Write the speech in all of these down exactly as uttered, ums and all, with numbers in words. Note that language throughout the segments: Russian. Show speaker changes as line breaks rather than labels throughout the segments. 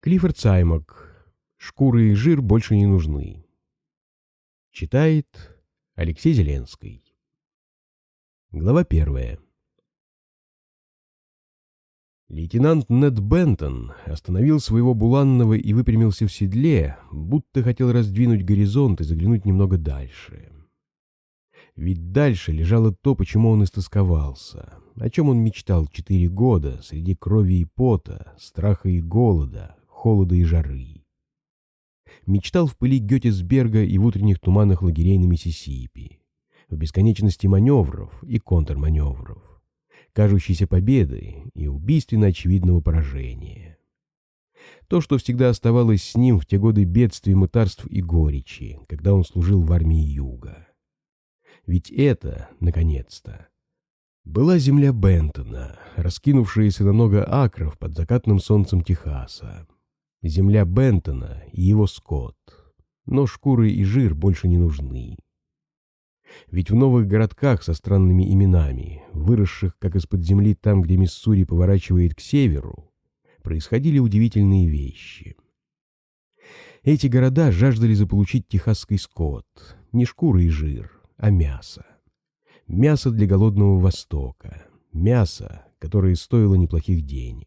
Клиффорд Саймак. Шкуры и жир больше не нужны. Читает Алексей Зеленский. Глава первая. Лейтенант Нед Бентон остановил своего буланного и выпрямился в седле, будто хотел раздвинуть горизонт и заглянуть немного дальше. Ведь дальше лежало то, почему он истосковался, о чем он мечтал четыре года среди крови и пота, страха и голода, холода и жары. Мечтал в пыли Геттисберга и в утренних туманах лагерей на Миссисипи, в бесконечности маневров и контрманевров, кажущейся победы и убийственно очевидного поражения. То, что всегда оставалось с ним в те годы бедствий, мытарств и горечи, когда он служил в армии Юга. Ведь это, наконец-то, была земля Бентона, раскинувшаяся на много акров под закатным солнцем Техаса. Земля Бентона и его скот. Но шкуры и жир больше не нужны. Ведь в новых городках со странными именами, выросших как из-под земли там, где Миссури поворачивает к северу, происходили удивительные вещи. Эти города жаждали заполучить техасский скот, не шкуры и жир, а мясо. Мясо для голодного Востока, мясо, которое стоило неплохих денег.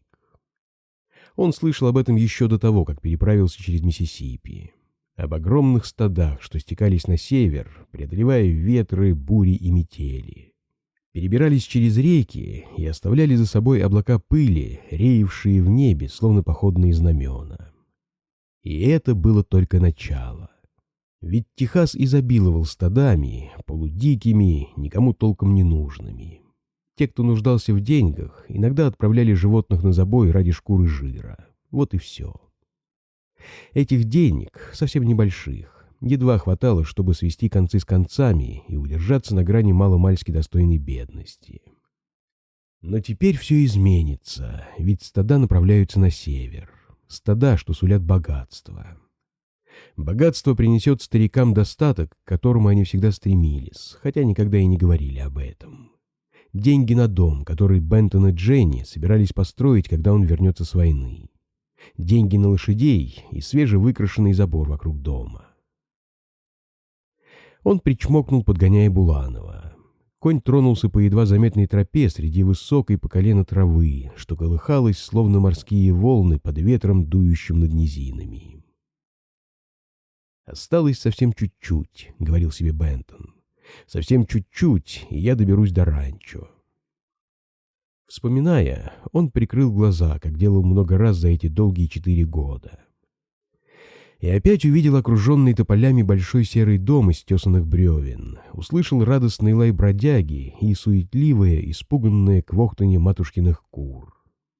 Он слышал об этом еще до того, как переправился через Миссисипи. Об огромных стадах, что стекались на север, преодолевая ветры, бури и метели. Перебирались через реки и оставляли за собой облака пыли, реевшие в небе, словно походные знамена. И это было только начало. Ведь Техас изобиловал стадами, полудикими, никому толком не нужными. Те, кто нуждался в деньгах, иногда отправляли животных на забой ради шкуры жира. Вот и все. Этих денег, совсем небольших, едва хватало, чтобы свести концы с концами и удержаться на грани маломальски достойной бедности. Но теперь все изменится, ведь стада направляются на север. Стада, что сулят богатство. Богатство принесет старикам достаток, к которому они всегда стремились, хотя никогда и не говорили об этом. Деньги на дом, который Бентон и Дженни собирались построить, когда он вернется с войны. Деньги на лошадей и свежевыкрашенный забор вокруг дома. Он причмокнул, подгоняя Буланова. Конь тронулся по едва заметной тропе среди высокой по колено травы, что колыхалась, словно морские волны под ветром, дующим над низинами. «Осталось совсем чуть-чуть», — говорил себе Бентон. «Совсем чуть-чуть, и я доберусь до ранчо». Вспоминая, он прикрыл глаза, как делал много раз за эти долгие четыре года. И опять увидел окруженный тополями большой серый дом из тесаных бревен, услышал радостный лай бродяги и суетливое, испуганное квохтанье матушкиных кур.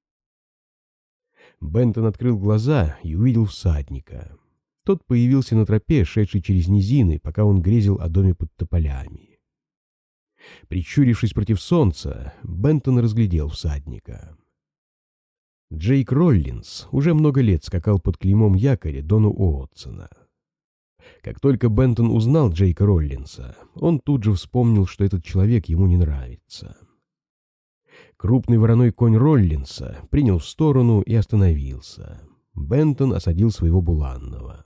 Бентон открыл глаза и увидел всадника. Тот появился на тропе, шедшей через низины, пока он грезил о доме под тополями. Прищурившись против солнца, Бентон разглядел всадника. Джейк Роллинс уже много лет скакал под клеймом якоря Дону Уотсона. Как только Бентон узнал Джейка Роллинса, он тут же вспомнил, что этот человек ему не нравится. Крупный вороной конь Роллинса принял в сторону и остановился. Бентон осадил своего буланного.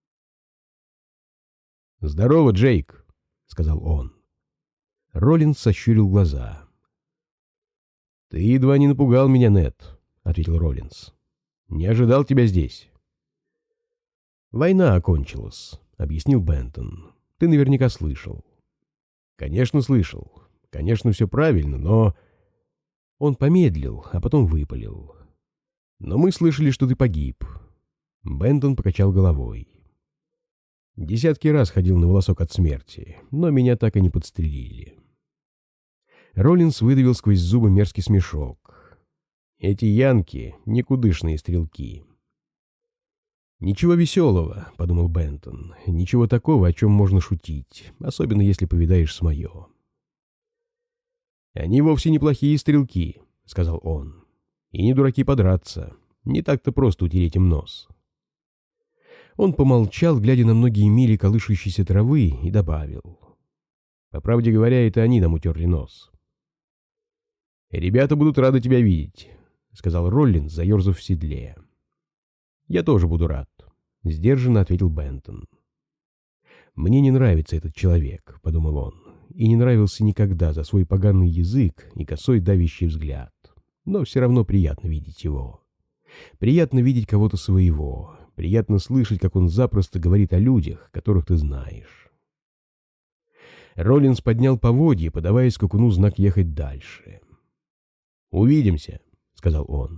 «Здорово, Джейк», — сказал он. Роллинс сощурил глаза. «Ты едва не напугал меня, Нед», — ответил Роллинс. «Не ожидал тебя здесь». «Война окончилась», — объяснил Бентон. «Ты наверняка слышал». «Конечно, слышал. Конечно, все правильно, но...» Он помедлил, а потом выпалил. «Но мы слышали, что ты погиб». Бентон покачал головой. «Десятки раз ходил на волосок от смерти, но меня так и не подстрелили». Роллинс выдавил сквозь зубы мерзкий смешок. «Эти янки — никудышные стрелки». «Ничего веселого», — подумал Бентон, — «ничего такого, о чем можно шутить, особенно если повидаешь с мое». «Они вовсе неплохие стрелки», — сказал он, — «и не дураки подраться, не так-то просто утереть им нос». Он помолчал, глядя на многие мили колышущейся травы, и добавил. «По правде говоря, это они нам утерли нос». «Ребята будут рады тебя видеть», — сказал Роллинс, заерзав в седле. «Я тоже буду рад», — сдержанно ответил Бентон. «Мне не нравится этот человек», — подумал он, и не нравился никогда за свой поганый язык и косой давящий взгляд. Но все равно приятно видеть его. Приятно видеть кого-то своего. Приятно слышать, как он запросто говорит о людях, которых ты знаешь. Роллинс поднял поводья, подавая скакуну знак ехать дальше. «Увидимся», — сказал он.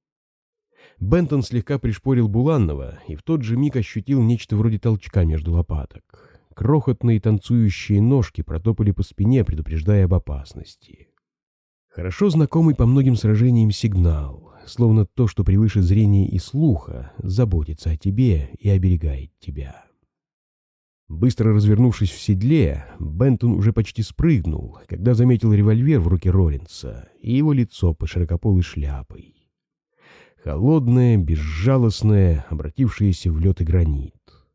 Бентон слегка пришпорил Буланного и в тот же миг ощутил нечто вроде толчка между лопаток. Крохотные танцующие ножки протопали по спине, предупреждая об опасности. Хорошо знакомый по многим сражениям сигнал, словно то, что превыше зрения и слуха, заботится о тебе и оберегает тебя. Быстро развернувшись в седле, Бентон уже почти спрыгнул, когда заметил револьвер в руке Роллинса и его лицо под широкополой шляпой. Холодное, безжалостное, обратившееся в лед и гранит.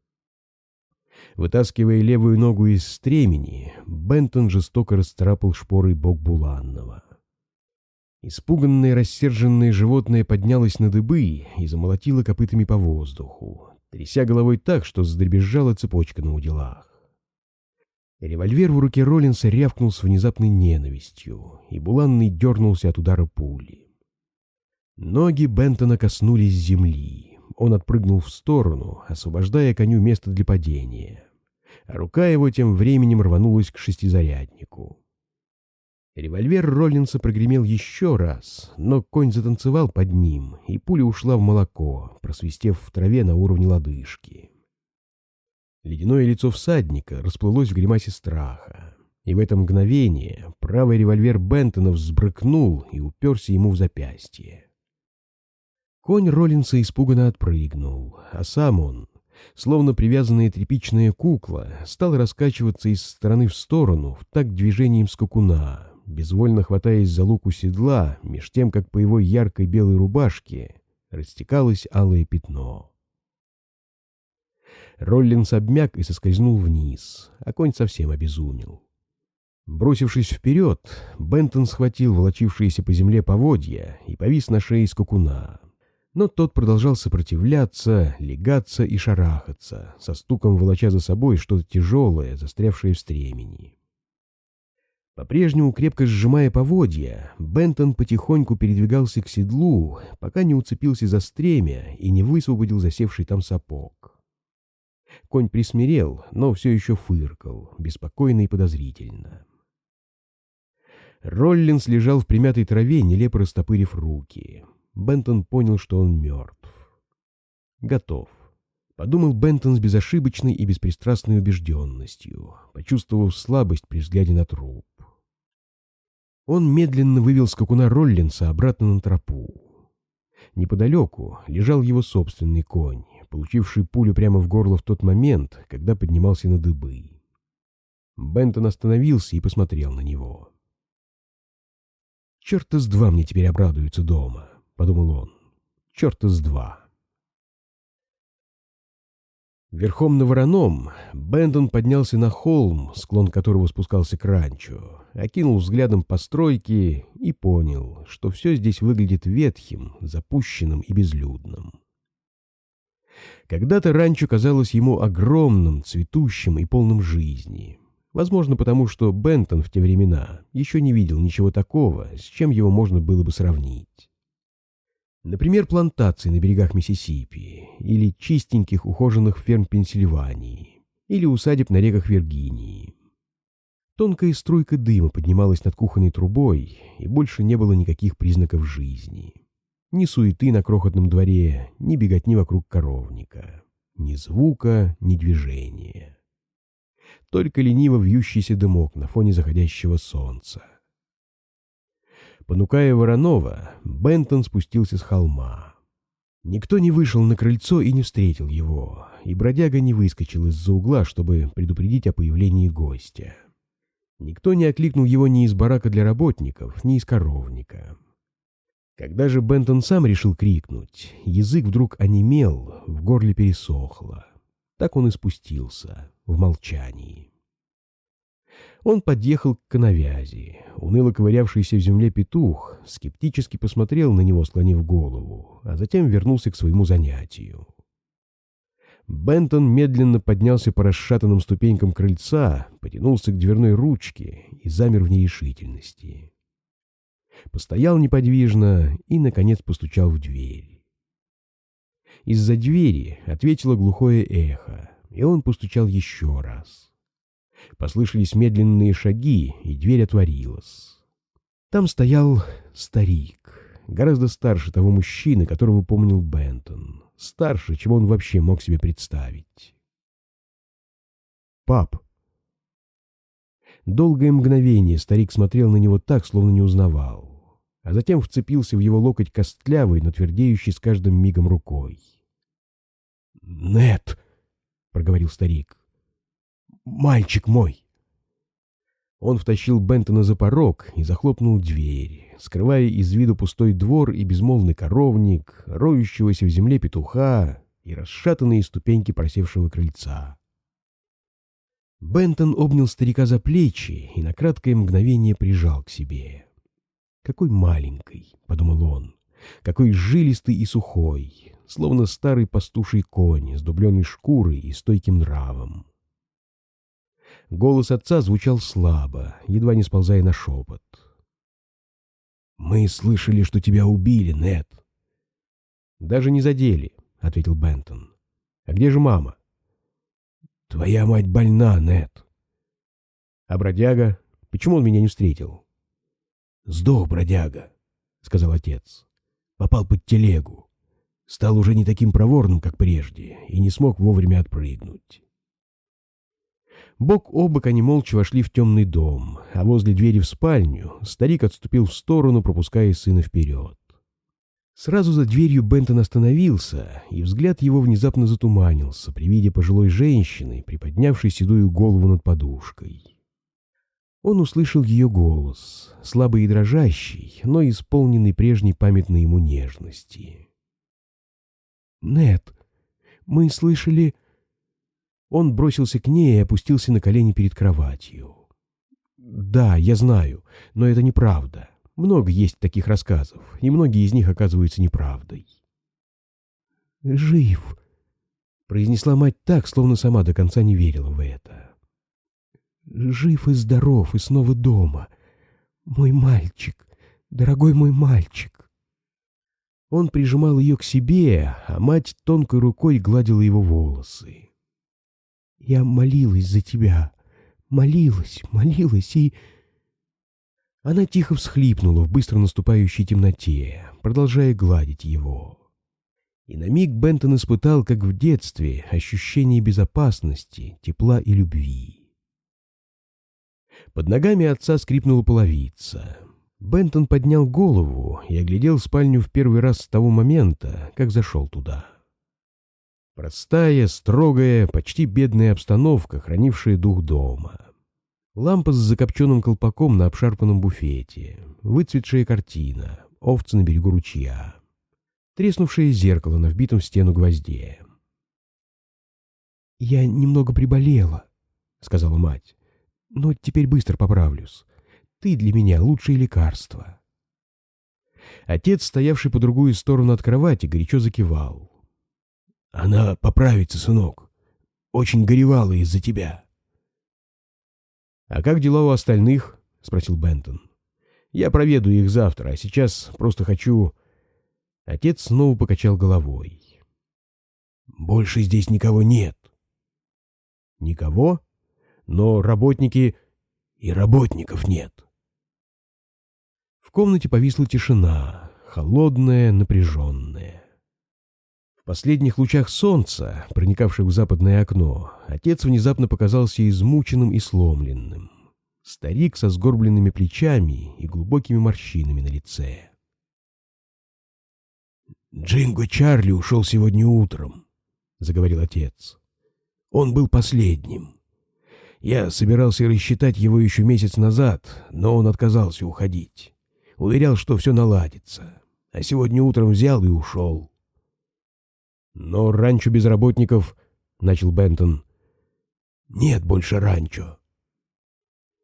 Вытаскивая левую ногу из стремени, Бентон жестоко расцарапал шпорой бок Буланного. Испуганное, рассерженное животное поднялось на дыбы и замолотило копытами по воздуху, тряся головой так, что задребезжала цепочка на уделах. Револьвер в руке Роллинса рявкнул с внезапной ненавистью, и Буланный дернулся от удара пули. Ноги Бентона коснулись земли. Он отпрыгнул в сторону, освобождая коню место для падения. А рука его тем временем рванулась к шестизаряднику. Револьвер Роллинса прогремел еще раз, но конь затанцевал под ним, и пуля ушла в молоко, просвистев в траве на уровне лодыжки. Ледяное лицо всадника расплылось в гримасе страха, и в это мгновение правый револьвер Бентона взбрыкнул и уперся ему в запястье. Конь Роллинса испуганно отпрыгнул, а сам он, словно привязанная тряпичная кукла, стал раскачиваться из стороны в сторону в такт движением скакуна, безвольно хватаясь за луку седла, меж тем, как по его яркой белой рубашке растекалось алое пятно. Роллинс обмяк и соскользнул вниз, а конь совсем обезумел. Бросившись вперед, Бентон схватил волочившиеся по земле поводья и повис на шее скакуна. Но тот продолжал сопротивляться, легаться и шарахаться, со стуком волоча за собой что-то тяжелое, застрявшее в стремени. По-прежнему, крепко сжимая поводья, Бентон потихоньку передвигался к седлу, пока не уцепился за стремя и не высвободил засевший там сапог. Конь присмирел, но все еще фыркал, беспокойно и подозрительно. Роллинс лежал в примятой траве, нелепо растопырив руки. Бентон понял, что он мертв. Готов. Подумал Бентон с безошибочной и беспристрастной убежденностью, почувствовав слабость при взгляде на труп. Он медленно вывел скакуна Роллинса обратно на тропу. Неподалеку лежал его собственный конь, получивший пулю прямо в горло в тот момент, когда поднимался на дыбы. Бентон остановился и посмотрел на него. «Черта с два мне теперь обрадуются дома», — подумал он. «Черта с два». Верхом на вороном Бентон поднялся на холм, склон которого спускался к ранчо, окинул взглядом постройки и понял, что все здесь выглядит ветхим, запущенным и безлюдным. Когда-то ранчо казалось ему огромным, цветущим и полным жизни. Возможно, потому что Бентон в те времена еще не видел ничего такого, с чем его можно было бы сравнить. Например, плантаций на берегах Миссисипи, или чистеньких ухоженных ферм Пенсильвании, или усадеб на реках Виргинии. Тонкая струйка дыма поднималась над кухонной трубой, и больше не было никаких признаков жизни. Ни суеты на крохотном дворе, ни беготни вокруг коровника, ни звука, ни движения. Только лениво вьющийся дымок на фоне заходящего солнца. Понукая Воронова, Бентон спустился с холма. Никто не вышел на крыльцо и не встретил его, и бродяга не выскочил из-за угла, чтобы предупредить о появлении гостя. Никто не окликнул его ни из барака для работников, ни из коровника. Когда же Бентон сам решил крикнуть, язык вдруг онемел, в горле пересохло. Так он и спустился, в молчании. Он подъехал к коновязи. Уныло ковырявшийся в земле петух скептически посмотрел на него, склонив голову, а затем вернулся к своему занятию. Бентон медленно поднялся по расшатанным ступенькам крыльца, потянулся к дверной ручке и замер в нерешительности. Постоял неподвижно и, наконец, постучал в дверь. Из-за двери ответило глухое эхо, и он постучал еще раз. Послышались медленные шаги, и дверь отворилась. Там стоял старик, гораздо старше того мужчины, которого помнил Бентон. Старше, чем он вообще мог себе представить. «Пап!» Долгое мгновение старик смотрел на него так, словно не узнавал, а затем вцепился в его локоть костлявой, но твердеющей с каждым мигом рукой. «Нет!» — проговорил старик. «Мальчик мой!» Он втащил Бентона за порог и захлопнул дверь, скрывая из виду пустой двор и безмолвный коровник, роющегося в земле петуха и расшатанные ступеньки просевшего крыльца. Бентон обнял старика за плечи и на краткое мгновение прижал к себе. «Какой маленький!» — подумал он. «Какой жилистый и сухой, словно старый пастуший конь с дубленой шкурой и стойким нравом». Голос отца звучал слабо, едва не сползая на шепот. «Мы слышали, что тебя убили, Нед». «Даже не задели», — ответил Бентон. «А где же мама?» «Твоя мать больна, Нед». «А бродяга? Почему он меня не встретил?» «Сдох бродяга», — сказал отец. «Попал под телегу. Стал уже не таким проворным, как прежде, и не смог вовремя отпрыгнуть». Бок о бок они молча вошли в темный дом, а возле двери в спальню старик отступил в сторону, пропуская сына вперед. Сразу за дверью Бентон остановился, и взгляд его внезапно затуманился при виде пожилой женщины, приподнявшей седую голову над подушкой. Он услышал ее голос, слабый и дрожащий, но исполненный прежней памятной ему нежности. «Нед, мы слышали...» Он бросился к ней и опустился на колени перед кроватью. «Да, я знаю, но это неправда. Много есть таких рассказов, и многие из них оказываются неправдой». «Жив», — произнесла мать так, словно сама до конца не верила в это. «Жив и здоров, и снова дома. Мой мальчик, дорогой мой мальчик». Он прижимал ее к себе, а мать тонкой рукой гладила его волосы. «Я молилась за тебя, молилась, молилась и...» Она тихо всхлипнула в быстро наступающей темноте, продолжая гладить его. И на миг Бентон испытал, как в детстве, ощущение безопасности, тепла и любви. Под ногами отца скрипнула половица. Бентон поднял голову и оглядел спальню в первый раз с того момента, как зашел туда. Простая, строгая, почти бедная обстановка, хранившая дух дома. Лампа с закопченным колпаком на обшарпанном буфете, выцветшая картина, овцы на берегу ручья, треснувшее зеркало на вбитом в стену гвозде. «Я немного приболела», — сказала мать, — «но теперь быстро поправлюсь. Ты для меня лучшее лекарство». Отец, стоявший по другую сторону от кровати, горячо закивал. «Она поправится, сынок. Очень горевала из-за тебя». «А как дела у остальных?» — спросил Бентон. «Я проведу их завтра, а сейчас просто хочу...» Отец снова покачал головой. «Больше здесь никого нет». «Никого? Но работники...» «И работников нет». В комнате повисла тишина, холодная, напряженная. В последних лучах солнца, проникавших в западное окно, отец внезапно показался измученным и сломленным. Старик со сгорбленными плечами и глубокими морщинами на лице. «Джинго Чарли ушел сегодня утром», — заговорил отец. «Он был последним. Я собирался рассчитать его еще месяц назад, но он отказался уходить. Уверял, что все наладится. А сегодня утром взял и ушел». «Но ранчо без работников...» — начал Бентон. «Нет больше ранчо».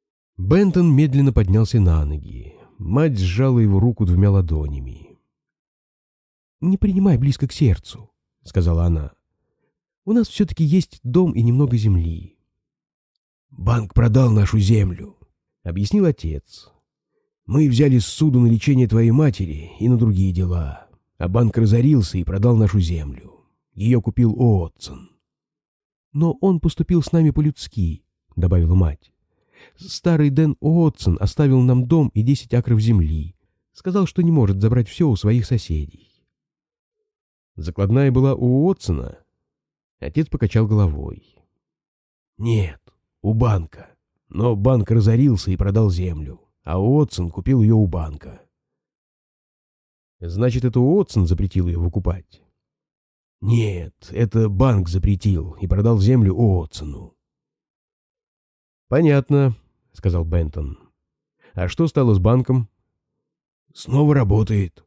Бентон медленно поднялся на ноги. Мать сжала его руку двумя ладонями. «Не принимай близко к сердцу», — сказала она. «У нас все-таки есть дом и немного земли». «Банк продал нашу землю», — объяснил отец. «Мы взяли ссуду на лечение твоей матери и на другие дела, а банк разорился и продал нашу землю. Ее купил Уотсон». «Но он поступил с нами по-людски», — добавила мать. «Старый Дэн Уотсон оставил нам дом и десять акров земли. Сказал, что не может забрать все у своих соседей». «Закладная была у Уотсона?» Отец покачал головой. «Нет, у банка. Но банк разорился и продал землю, а Уотсон купил ее у банка». «Значит, это Уотсон запретил ее выкупать?» «Нет, это банк запретил и продал землю Уотсону». «Понятно», — сказал Бентон. «А что стало с банком?» «Снова работает».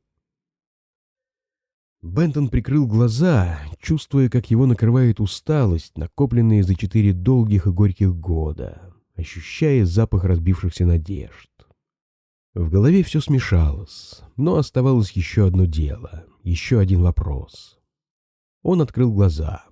Бентон прикрыл глаза, чувствуя, как его накрывает усталость, накопленная за четыре долгих и горьких года, ощущая запах разбившихся надежд. В голове все смешалось, но оставалось еще одно дело, еще один вопрос. Он открыл глаза.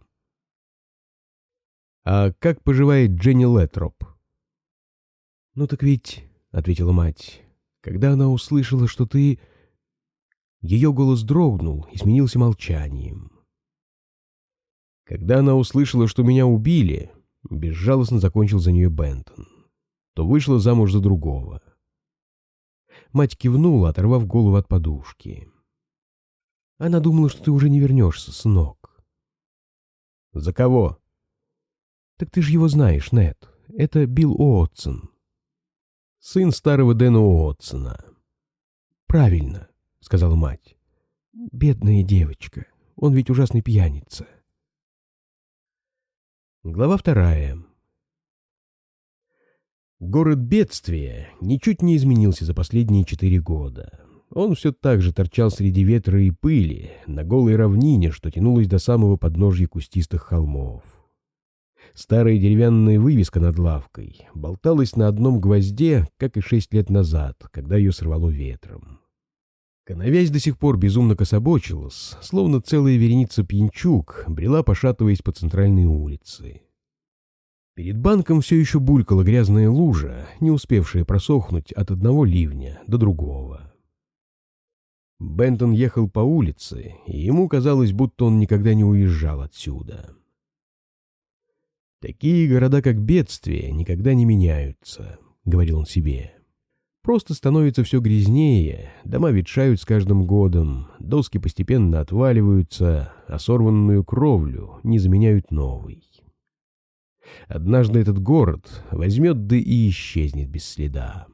«А как поживает Дженни Леттроп?» «Ну так ведь», — ответила мать, — «когда она услышала, что ты...» Ее голос дрогнул и сменился молчанием. «Когда она услышала, что меня убили», — безжалостно закончил за нее Бентон, — «то вышла замуж за другого». Мать кивнула, оторвав голову от подушки. «Она думала, что ты уже не вернешься, сынок». «За кого?» «Так ты же его знаешь, Нед. Это Билл Уотсон». «Сын старого Дэна Уотсона». «Правильно», — сказала мать. «Бедная девочка. Он ведь ужасный пьяница». Глава вторая. Город бедствия ничуть не изменился за последние четыре года. Он все так же торчал среди ветра и пыли, на голой равнине, что тянулась до самого подножья кустистых холмов. Старая деревянная вывеска над лавкой болталась на одном гвозде, как и шесть лет назад, когда ее сорвало ветром. Коновязь до сих пор безумно кособочилась, словно целая вереница пьянчуг брела, пошатываясь по центральной улице. Перед банком все еще булькала грязная лужа, не успевшая просохнуть от одного ливня до другого. Бентон ехал по улице, и ему казалось, будто он никогда не уезжал отсюда. «Такие города, как бедствие, никогда не меняются», — говорил он себе. «Просто становится все грязнее, дома ветшают с каждым годом, доски постепенно отваливаются, а сорванную кровлю не заменяют новой. Однажды этот город возьмет да и исчезнет без следа».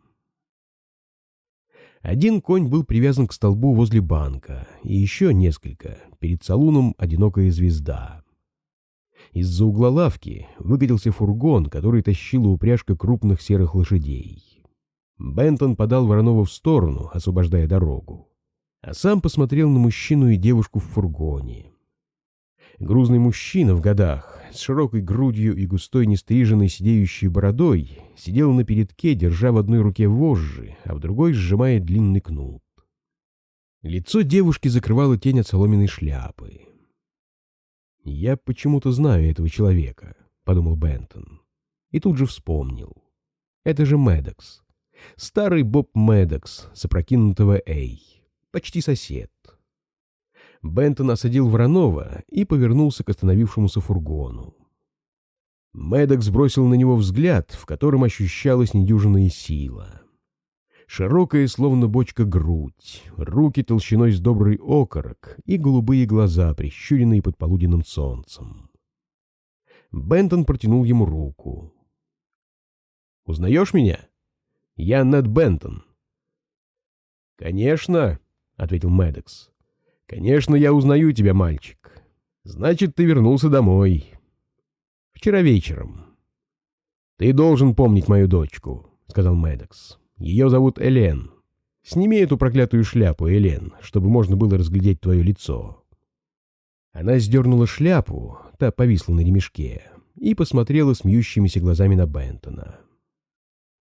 Один конь был привязан к столбу возле банка, и еще несколько перед салуном «Одинокая звезда». Из-за угла лавки выкатился фургон, который тащила упряжка крупных серых лошадей. Бентон подал Воронова в сторону, освобождая дорогу, а сам посмотрел на мужчину и девушку в фургоне. Грузный мужчина в годах, с широкой грудью и густой нестриженной сидеющей бородой, сидел на передке, держа в одной руке вожжи, а в другой сжимая длинный кнут. Лицо девушки закрывала тень от соломенной шляпы. «Я почему-то знаю этого человека», — подумал Бентон. И тут же вспомнил. Это же Мэддокс. Старый Боб Мэддокс с опрокинутого Эй. Почти сосед. Бентон осадил Воронова и повернулся к остановившемуся фургону. Мэддокс бросил на него взгляд, в котором ощущалась недюжинная сила. Широкая, словно бочка, грудь, руки толщиной с добрый окорок и голубые глаза, прищуренные под полуденным солнцем. Бентон протянул ему руку. «Узнаешь меня? Я Нед Бентон». «Конечно», — ответил Мэддокс. «Конечно, я узнаю тебя, мальчик. Значит, ты вернулся домой. Вчера вечером». «Ты должен помнить мою дочку», — сказал Мэддокс. «Ее зовут Элен. Сними эту проклятую шляпу, Элен, чтобы можно было разглядеть твое лицо». Она сдернула шляпу, та повисла на ремешке, и посмотрела смеющимися глазами на Бентона.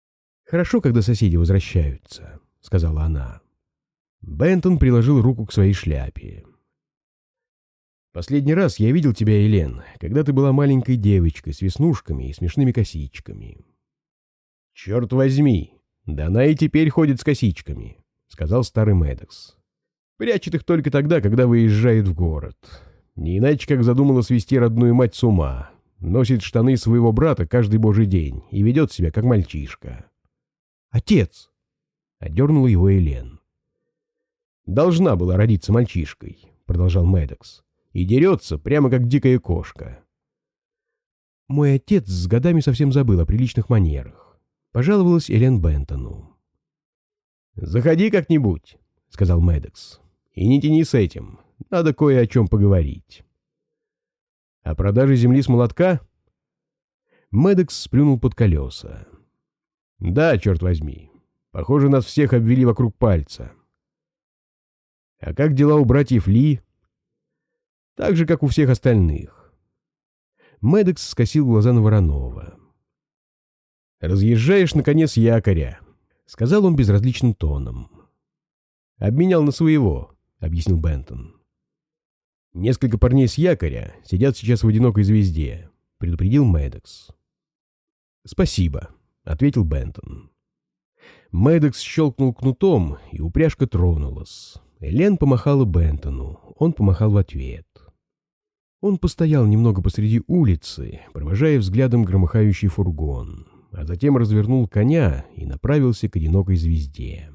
«Хорошо, когда соседи возвращаются», — сказала она. Бентон приложил руку к своей шляпе. «Последний раз я видел тебя, Элен, когда ты была маленькой девочкой с веснушками и смешными косичками». «Черт возьми, да она и теперь ходит с косичками», — сказал старый Мэддокс. «Прячет их только тогда, когда выезжает в город. Не иначе, как задумала свести родную мать с ума. Носит штаны своего брата каждый божий день и ведет себя как мальчишка». «Отец!» — одернула его Элен. «Должна была родиться мальчишкой», — продолжал Мэддокс, «и дерется прямо как дикая кошка». «Мой отец с годами совсем забыл о приличных манерах», — пожаловалась Элен Бентону. «Заходи как-нибудь», — сказал Мэддокс, — «и не тяни с этим, надо кое о чем поговорить». «О продаже земли с молотка?» Мэддокс сплюнул под колеса. «Да, черт возьми. Похоже, нас всех обвели вокруг пальца». «А как дела у братьев Ли?» «Так же, как у всех остальных». Мэддокс скосил глаза на Воронова. «Разъезжаешь, наконец, якоря», — сказал он безразличным тоном. «Обменял на своего», — объяснил Бентон. «Несколько парней с якоря сидят сейчас в одинокой звезде», — предупредил Мэддокс. «Спасибо», — ответил Бентон. Мэддокс щелкнул кнутом, и упряжка тронулась. Элен помахала Бентону, он помахал в ответ. Он постоял немного посреди улицы, провожая взглядом громыхающий фургон, а затем развернул коня и направился к одинокой звезде.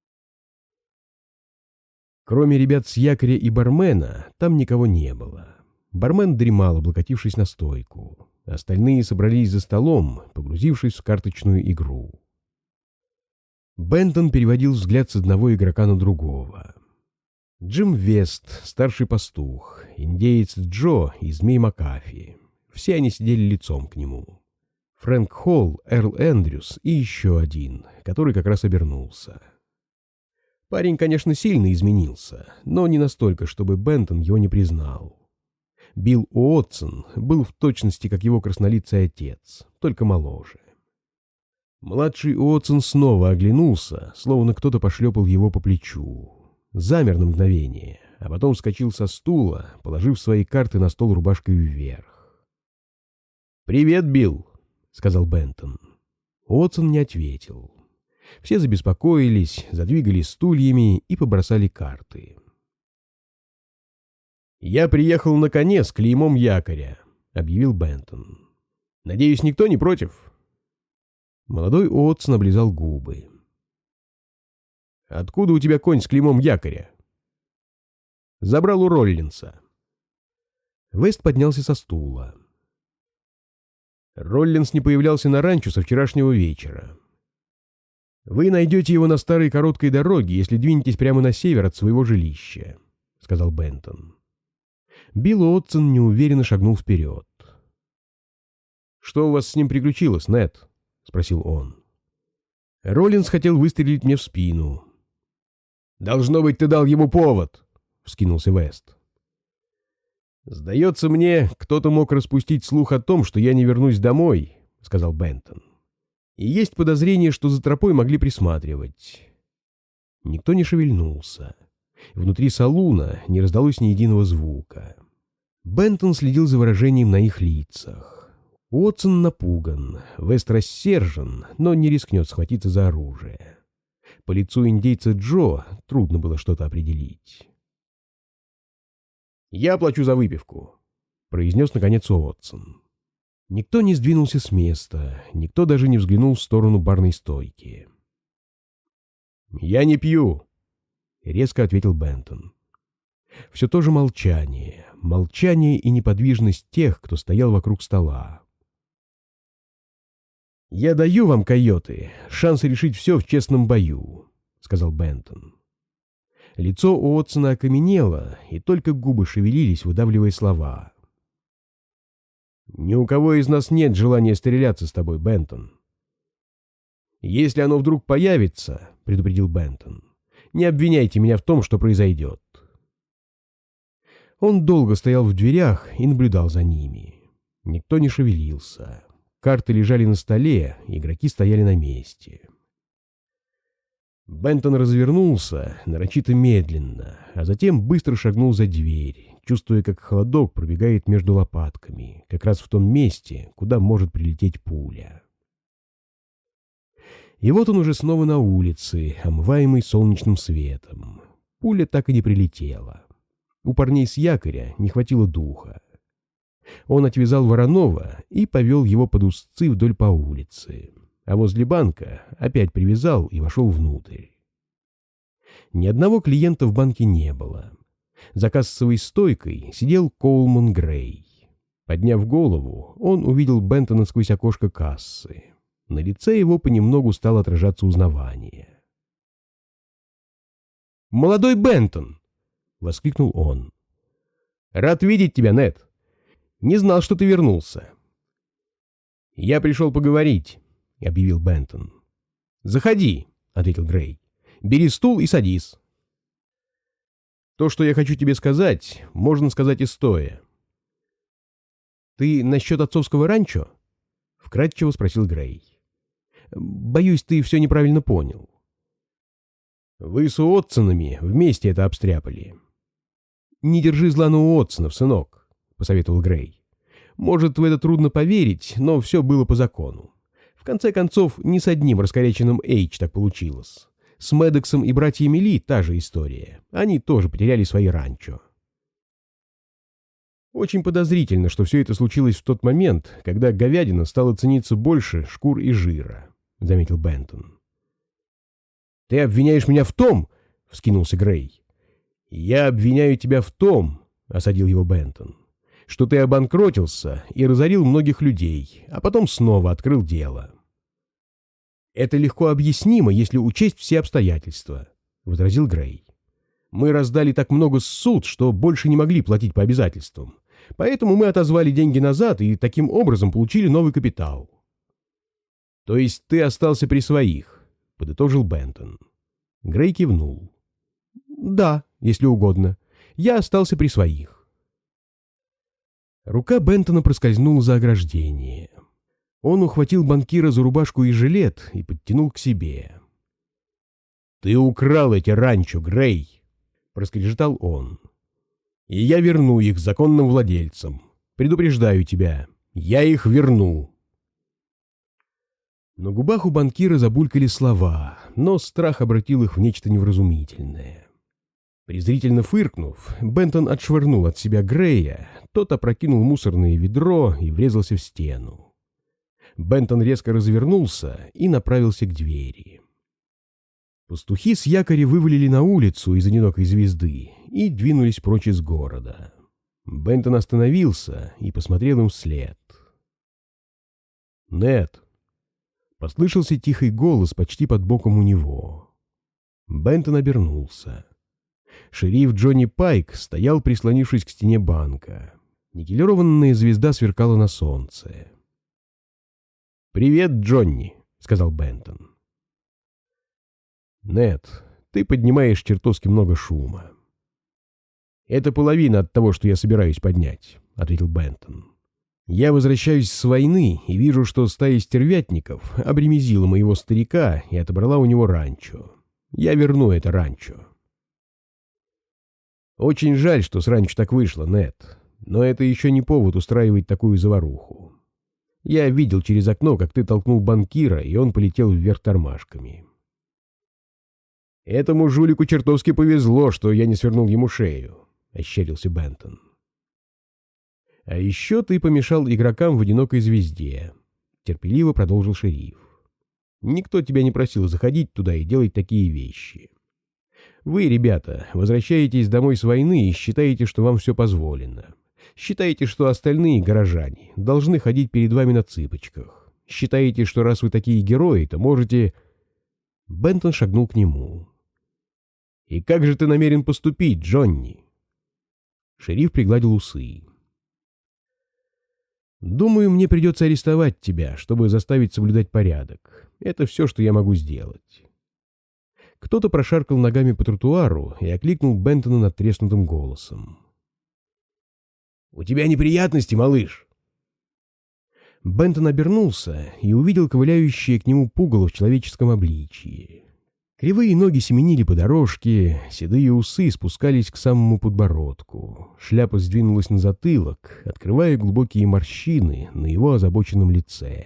Кроме ребят с якоря и бармена, там никого не было. Бармен дремал, облокотившись на стойку. Остальные собрались за столом, погрузившись в карточную игру. Бентон переводил взгляд с одного игрока на другого. Джим Вест, старший пастух, индеец Джо и змей Макафи. Все они сидели лицом к нему. Фрэнк Холл, Эрл Эндрюс и еще один, который как раз обернулся. Парень, конечно, сильно изменился, но не настолько, чтобы Бентон его не признал. Билл Уотсон был в точности, как его краснолицый отец, только моложе. Младший Уотсон снова оглянулся, словно кто-то пошлепал его по плечу. Замер на мгновение, а потом вскочил со стула, положив свои карты на стол рубашкой вверх. «Привет, Билл», — сказал Бентон. Уотсон не ответил. Все забеспокоились, задвигали стульями и побросали карты. «Я приехал на коне с клеймом якоря», — объявил Бентон. «Надеюсь, никто не против?» Молодой Уотсон облизал губы. «Откуда у тебя конь с клеймом якоря?» «Забрал у Роллинса». Вест поднялся со стула. «Роллинс не появлялся на ранчо со вчерашнего вечера. Вы найдете его на старой короткой дороге, если двинетесь прямо на север от своего жилища», — сказал Бентон. Билл Уотсон неуверенно шагнул вперед. «Что у вас с ним приключилось, Нед?» — спросил он. «Роллинс хотел выстрелить мне в спину». «Должно быть, ты дал ему повод», — вскинулся Вест. «Сдается мне, кто-то мог распустить слух о том, что я не вернусь домой», — сказал Бентон. «И есть подозрение, что за тропой могли присматривать». Никто не шевельнулся. Внутри салуна не раздалось ни единого звука. Бентон следил за выражением на их лицах. Уотсон напуган, Вест рассержен, но не рискнет схватиться за оружие. По лицу индейца Джо трудно было что-то определить. «Я плачу за выпивку», — произнес наконец Уотсон. Никто не сдвинулся с места, никто даже не взглянул в сторону барной стойки. «Я не пью», — резко ответил Бентон. Все то же молчание, молчание и неподвижность тех, кто стоял вокруг стола. «Я даю вам, койоты, шанс решить все в честном бою», — сказал Бентон. Лицо Уотсона окаменело, и только губы шевелились, выдавливая слова. «Ни у кого из нас нет желания стреляться с тобой, Бентон». «Если оно вдруг появится, — предупредил Бентон, — не обвиняйте меня в том, что произойдет». Он долго стоял в дверях и наблюдал за ними. Никто не шевелился. Карты лежали на столе, игроки стояли на месте. Бентон развернулся нарочито медленно, а затем быстро шагнул за дверь, чувствуя, как холодок пробегает между лопатками, как раз в том месте, куда может прилететь пуля. И вот он уже снова на улице, омываемый солнечным светом. Пуля так и не прилетела. У парней с якоря не хватило духа. Он отвязал Воронова и повел его под узцы вдоль по улице, а возле банка опять привязал и вошел внутрь. Ни одного клиента в банке не было. За кассовой стойкой сидел Коулман Грей. Подняв голову, он увидел Бентона сквозь окошко кассы. На лице его понемногу стало отражаться узнавание. «Молодой Бентон!» — воскликнул он. «Рад видеть тебя, Нед. Не знал, что ты вернулся». «Я пришел поговорить», — объявил Бентон. «Заходи», — ответил Грей. «Бери стул и садись». «То, что я хочу тебе сказать, можно сказать и стоя». «Ты насчет отцовского ранчо?» — вкратчиво спросил Грей. «Боюсь, ты все неправильно понял». «Вы с Уотсонами вместе это обстряпали». «Не держи зла на Уотсонов, сынок», — посоветовал Грей. «Может, в это трудно поверить, но все было по закону. В конце концов, ни с одним раскоряченным Эйч так получилось. С Медексом и братьями Ли та же история. Они тоже потеряли свои ранчо». Очень подозрительно, что все это случилось в тот момент, когда говядина стала цениться больше шкур и жира, — заметил Бентон. «Ты обвиняешь меня в том, — вскинулся Грей. — Я обвиняю тебя в том, — осадил его Бентон, — что ты обанкротился и разорил многих людей, а потом снова открыл дело. «Это легко объяснимо, если учесть все обстоятельства», — возразил Грей. «Мы раздали так много ссуд, что больше не могли платить по обязательствам. Поэтому мы отозвали деньги назад и таким образом получили новый капитал». «То есть ты остался при своих», — подытожил Бентон. Грей кивнул. «Да, если угодно. Я остался при своих». Рука Бентона проскользнула за ограждение. Он ухватил банкира за рубашку и жилет и подтянул к себе. «Ты украл эти ранчо, Грей!» — проскрежетал он. «И я верну их законным владельцам. Предупреждаю тебя, я их верну». На губах у банкира забулькали слова, но страх обратил их в нечто невразумительное. Презрительно фыркнув, Бентон отшвырнул от себя Грея, тот опрокинул мусорное ведро и врезался в стену. Бентон резко развернулся и направился к двери. Пастухи с якоря вывалили на улицу из одинокой звезды и двинулись прочь из города. Бентон остановился и посмотрел им вслед. «Нед!» — послышался тихий голос почти под боком у него. Бентон обернулся. Шериф Джонни Пайк стоял, прислонившись к стене банка. Никелированная звезда сверкала на солнце. «Привет, Джонни», — сказал Бентон. «Нед, ты поднимаешь чертовски много шума». «Это половина от того, что я собираюсь поднять», — ответил Бентон. «Я возвращаюсь с войны и вижу, что стая стервятников обремезила моего старика и отобрала у него ранчо. Я верну это ранчо». «Очень жаль, что с ранчо так вышло, Нед, но это еще не повод устраивать такую заваруху. Я видел через окно, как ты толкнул банкира, и он полетел вверх тормашками». «Этому жулику чертовски повезло, что я не свернул ему шею», — ощерился Бентон. «А еще ты помешал игрокам в одинокой звезде», — терпеливо продолжил шериф. «Никто тебя не просил заходить туда и делать такие вещи. Вы, ребята, возвращаетесь домой с войны и считаете, что вам все позволено. Считаете, что остальные горожане должны ходить перед вами на цыпочках. Считаете, что раз вы такие герои, то можете...» Бентон шагнул к нему. «И как же ты намерен поступить, Джонни?» Шериф пригладил усы. «Думаю, мне придется арестовать тебя, чтобы заставить соблюдать порядок. Это все, что я могу сделать». Кто-то прошаркал ногами по тротуару и окликнул Бентона надтреснутым голосом. «У тебя неприятности, малыш?» Бентон обернулся и увидел ковыляющее к нему пугало в человеческом обличье. Кривые ноги семенили по дорожке, седые усы спускались к самому подбородку. Шляпа сдвинулась на затылок, открывая глубокие морщины на его озабоченном лице.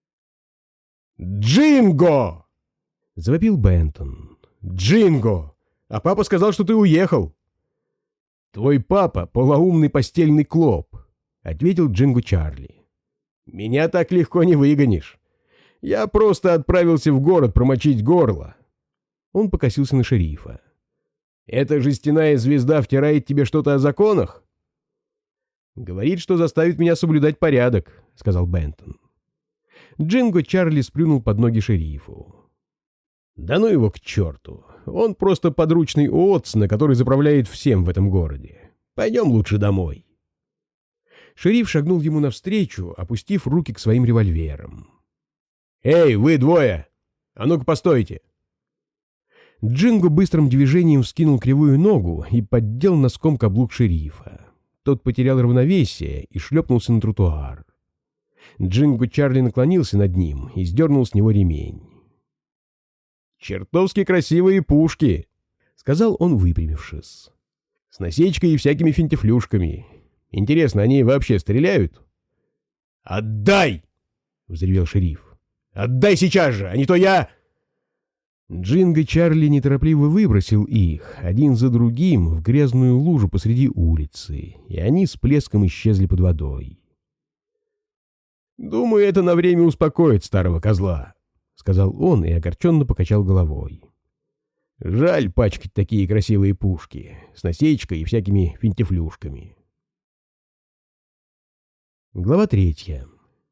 «Джинго!»
— завопил Бентон.
«Джинго! А папа сказал, что ты уехал!»
«Твой папа — полоумный постельный клоп», — ответил Джинго Чарли.
«Меня так легко не выгонишь. Я просто отправился в город промочить горло».
Он покосился на шерифа.
«Эта жестяная звезда втирает тебе что-то о законах?»
«Говорит, что заставит меня соблюдать порядок», — сказал Бентон. Джинго Чарли сплюнул под ноги шерифу. «Да ну его к черту! Он просто подручный Уотсона, который заправляет всем в этом городе. Пойдем лучше домой». Шериф шагнул ему навстречу, опустив руки к своим револьверам.
«Эй, вы двое! А ну-ка, постойте!»
Джинго быстрым движением вскинул кривую ногу и поддел носком каблук шерифа. Тот потерял равновесие и шлепнулся на тротуар. Джинго Чарли наклонился над ним и сдернул с него ремень.
«Чертовски красивые пушки!» — сказал он, выпрямившись. «С насечкой и всякими финтифлюшками. Интересно, они вообще стреляют?» «Отдай!» — взревел шериф. «Отдай сейчас же, а не то я...»
Джинго Чарли неторопливо выбросил их, один за другим, в грязную лужу посреди улицы, и они с плеском исчезли под водой.
«Думаю, это на время успокоит старого козла», — сказал он и огорченно покачал головой. «Жаль пачкать такие красивые пушки с насечкой и всякими финтифлюшками».
Глава третья.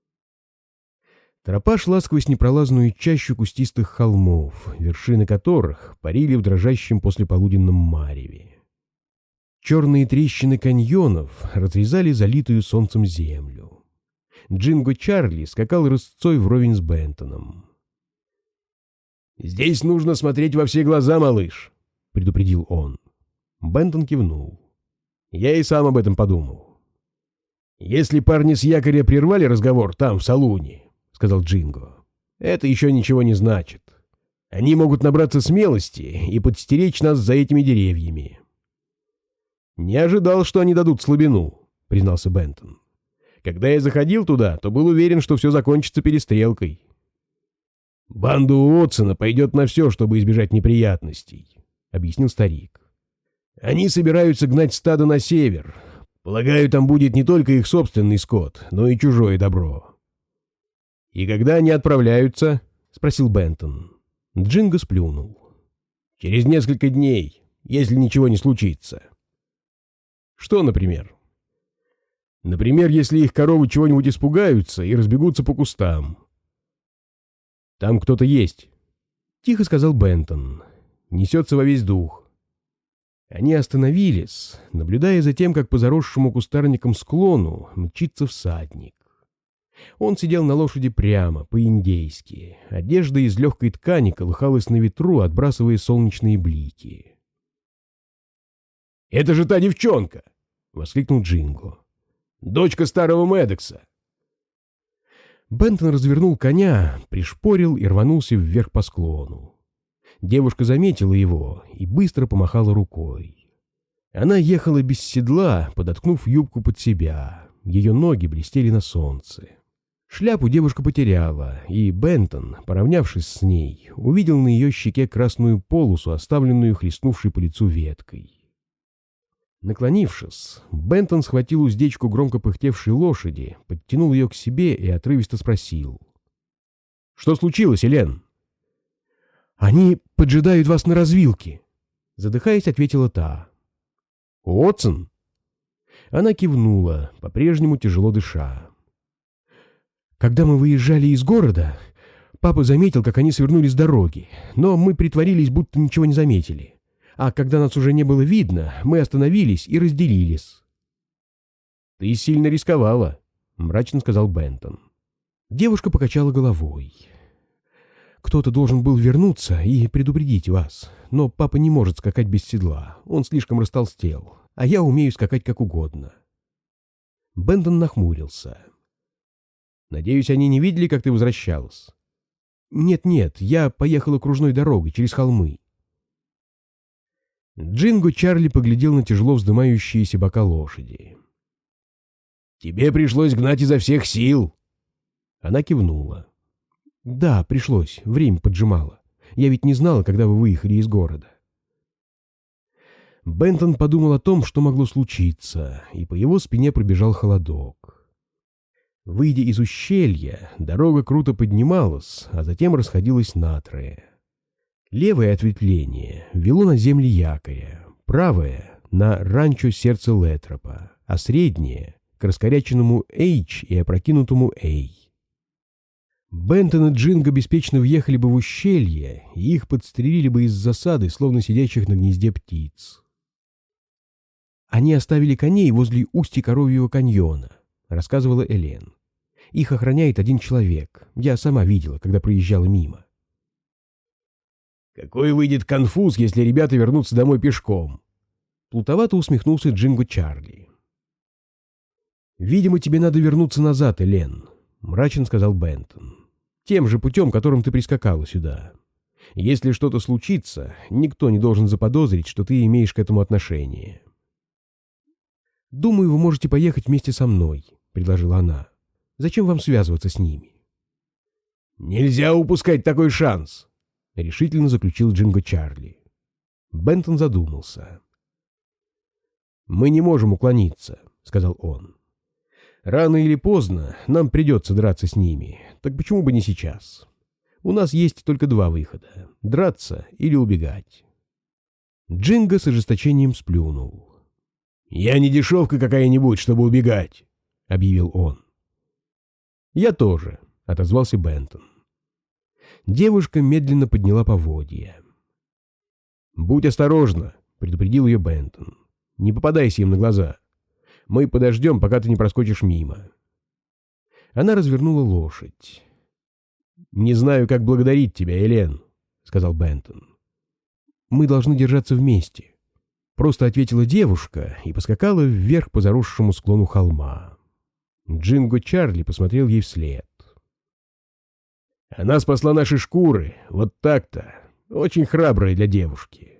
Тропа шла сквозь непролазную чащу кустистых холмов, вершины которых парили в дрожащем послеполуденном мареве. Черные трещины каньонов разрезали залитую солнцем землю. Джинго Чарли скакал рысцой вровень с Бентоном.
«Здесь нужно смотреть во все глаза, малыш», — предупредил он.
Бентон кивнул.
«Я и сам об этом подумал. Если парни с якоря прервали разговор там, в салуне, — сказал Джинго, — это еще ничего не значит. Они могут набраться смелости и подстеречь нас за этими деревьями».
«Не ожидал, что они дадут слабину», — признался Бентон. «Когда я заходил туда, то был уверен, что все закончится перестрелкой».
«Банда Уотсона пойдет на все, чтобы избежать неприятностей», — объяснил старик. «Они собираются гнать стадо на север. Полагаю, там будет не только их собственный скот, но и чужое добро».
«И когда они отправляются?» — спросил Бентон. Джинго сплюнул.
«Через несколько дней, если ничего не случится».
«Что, например?»
«Например, если их коровы чего-нибудь испугаются и разбегутся по кустам».
«Там кто-то есть», — тихо сказал Бентон. «Несется во весь дух». Они остановились, наблюдая за тем, как по заросшему кустарникам склону мчится всадник. Он сидел на лошади прямо, по-индейски. Одежда из легкой ткани колыхалась на ветру, отбрасывая солнечные блики.
«Это же та девчонка!» — воскликнул Джинго. «Дочка старого Медекса!»
Бентон развернул коня, пришпорил и рванулся вверх по склону. Девушка заметила его и быстро помахала рукой. Она ехала без седла, подоткнув юбку под себя. Ее ноги блестели на солнце. Шляпу девушка потеряла, и Бентон, поравнявшись с ней, увидел на ее щеке красную полосу, оставленную хлестнувшей по лицу веткой. Наклонившись, Бентон схватил уздечку громко пыхтевшей лошади, подтянул ее к себе и отрывисто спросил. «Что случилось, Элен?» «Они поджидают вас на развилке», — задыхаясь, ответила та. «Уотсон?» Она кивнула, по-прежнему тяжело дыша. «Когда мы выезжали из города, папа заметил, как они свернули с дороги, но мы притворились, будто ничего не заметили. А когда нас уже не было видно, мы остановились и разделились». «Ты сильно рисковала», — мрачно сказал Бентон. Девушка покачала головой. «Кто-то должен был вернуться и предупредить вас, но папа не может скакать без седла, он слишком растолстел, а я умею скакать как угодно». Бентон нахмурился. «Надеюсь, они не видели, как ты возвращалась?» «Нет-нет, я поехал окружной дорогой через холмы». Джинго Чарли поглядел на тяжело вздымающиеся бока лошади.
«Тебе пришлось гнать изо всех сил!»
Она кивнула. «Да, пришлось, время поджимало. Я ведь не знала, когда вы выехали из города». Бентон подумал о том, что могло случиться, и по его спине пробежал холодок. Выйдя из ущелья, дорога круто поднималась, а затем расходилась натрое. Левое ответвление вело на земли якоря, правое — на ранчо сердце Летропа, а среднее — к раскоряченному H и опрокинутому A. Бентон и Джинго беспечно въехали бы в ущелье, и их подстрелили бы из засады, словно сидящих на гнезде птиц. «Они оставили коней возле устья Коровьего каньона», — рассказывала Элен. «Их охраняет один человек. Я сама видела, когда проезжала мимо».
«Какой выйдет конфуз, если ребята вернутся домой пешком?»
Плутовато усмехнулся Джинго Чарли. «Видимо, тебе надо вернуться назад, Элен», — мрачно сказал Бентон. «Тем же путем, которым ты прискакала сюда. Если что-то случится, никто не должен заподозрить, что ты имеешь к этому отношение». «Думаю, вы можете поехать вместе со мной», — предложила она. «Зачем вам связываться с ними?»
«Нельзя упускать такой шанс», — решительно заключил Джинго Чарли.
Бентон задумался. «Мы не можем уклониться», — сказал он. «Рано или поздно нам придется драться с ними, так почему бы не сейчас? У нас есть только два выхода — драться или убегать». Джинго с ожесточением сплюнул.
«Я не дешевка какая-нибудь, чтобы убегать», — объявил он.
«Я тоже», — отозвался Бентон. Девушка медленно подняла поводья. «Будь осторожна», — предупредил ее Бентон. «Не попадайся им на глаза. Мы подождем, пока ты не проскочишь мимо». Она развернула лошадь. «Не знаю, как благодарить тебя, Элен», — сказал Бентон. «Мы должны держаться вместе», — просто ответила девушка и поскакала вверх по заросшему склону холма. Джинго Чарли посмотрел ей вслед.
«Она спасла наши шкуры, вот так-то. Очень храбрая для девушки».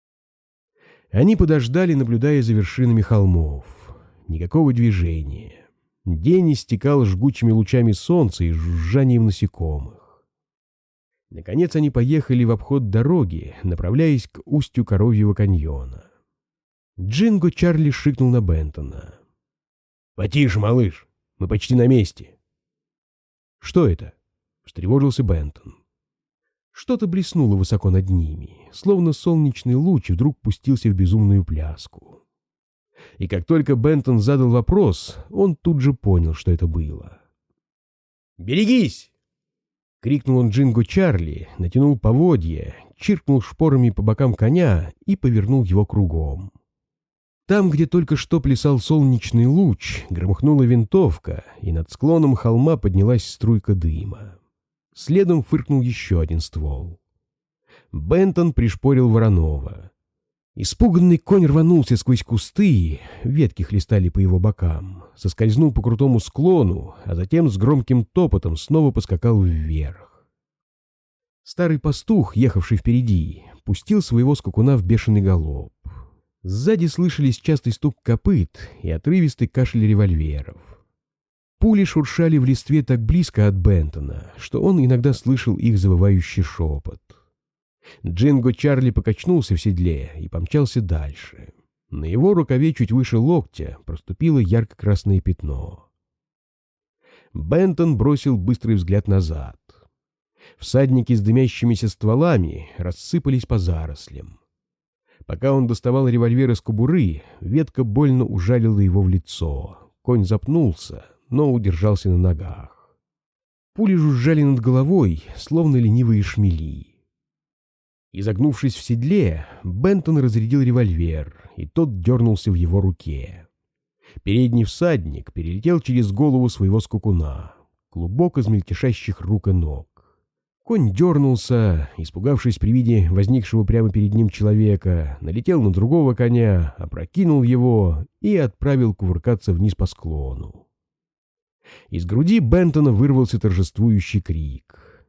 Они подождали, наблюдая за вершинами холмов. Никакого движения. День истекал жгучими лучами солнца и жужжанием насекомых. Наконец они поехали в обход дороги, направляясь к устью Коровьего каньона. Джинго Чарли шикнул на Бентона.
«Потише, малыш, мы почти на месте».
«Что это?» — встревожился Бентон. Что-то блеснуло высоко над ними, словно солнечный луч вдруг пустился в безумную пляску. И как только Бентон задал вопрос, он тут же понял, что это было.
«Берегись!»
— крикнул он Джинго Чарли, натянул поводья, чиркнул шпорами по бокам коня и повернул его кругом. Там, где только что плясал солнечный луч, громыхнула винтовка, и над склоном холма поднялась струйка дыма. Следом фыркнул еще один ствол. Бентон пришпорил Воронова. Испуганный конь рванулся сквозь кусты, ветки хлестали по его бокам, соскользнул по крутому склону, а затем с громким топотом снова поскакал вверх. Старый пастух, ехавший впереди, пустил своего скакуна в бешеный галоп. Сзади слышались частый стук копыт и отрывистый кашель револьверов. Пули шуршали в листве так близко от Бентона, что он иногда слышал их завывающий шепот. Джинго Чарли покачнулся в седле и помчался дальше. На его рукаве чуть выше локтя проступило ярко-красное пятно. Бентон бросил быстрый взгляд назад. Всадники с дымящимися стволами рассыпались по зарослям. Пока он доставал револьвер из кобуры, ветка больно ужалила его в лицо. Конь запнулся, но удержался на ногах. Пули жужжали над головой, словно ленивые шмели. Изогнувшись в седле, Бентон разрядил револьвер, и тот дернулся в его руке. Передний всадник перелетел через голову своего скакуна, клубок из мельтешащих рук и ног. Конь дернулся, испугавшись при виде возникшего прямо перед ним человека, налетел на другого коня, опрокинул его и отправил кувыркаться вниз по склону. Из груди Бентона вырвался торжествующий крик.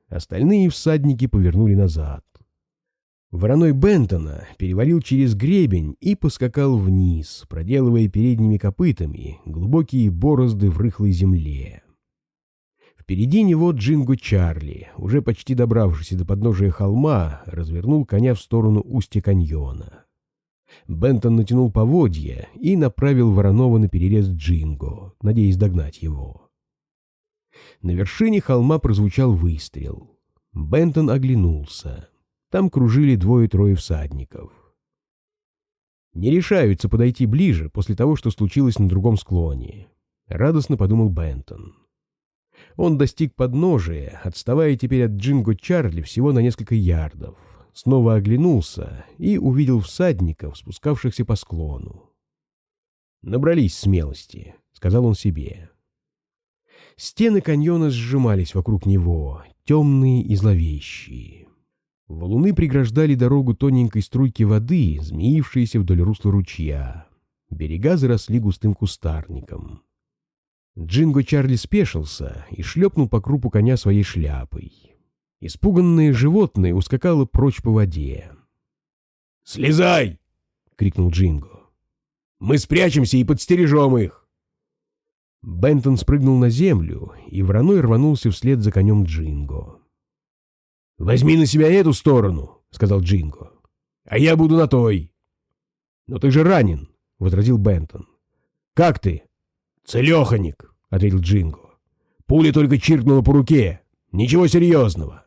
Остальные всадники повернули назад. Вороной Бентона перевалил через гребень и поскакал вниз, проделывая передними копытами глубокие борозды в рыхлой земле. Впереди него Джинго Чарли, уже почти добравшийся до подножия холма, развернул коня в сторону устья каньона. Бентон натянул поводья и направил Воронова на перерез Джинго, надеясь догнать его. На вершине холма прозвучал выстрел. Бентон оглянулся. Там кружили двое-трое всадников. Не решаются подойти ближе после того, что случилось на другом склоне. Радостно подумал Бентон. Он достиг подножия, отставая теперь от Джинго Чарли всего на несколько ярдов. Снова оглянулся и увидел всадников, спускавшихся по склону. «Набрались смелости», — сказал он себе. Стены каньона сжимались вокруг него, темные и зловещие. Валуны преграждали дорогу тоненькой струйки воды, змеившейся вдоль русла ручья. Берега заросли густым кустарником. Джинго Чарли спешился и шлепнул по крупу коня своей шляпой. Испуганное животное ускакало прочь по воде.
«Слезай!» — крикнул Джинго. «Мы спрячемся и подстережем их!»
Бентон спрыгнул на землю, и вороной рванулся вслед за конем Джинго.
«Возьми на себя эту сторону», — сказал Джинго, — «а я буду на той».
«Но ты же ранен», — возразил Бентон.
«Как ты?» «Целеханик», — ответил Джинго. «Пуля только чиркнула по руке. Ничего серьезного».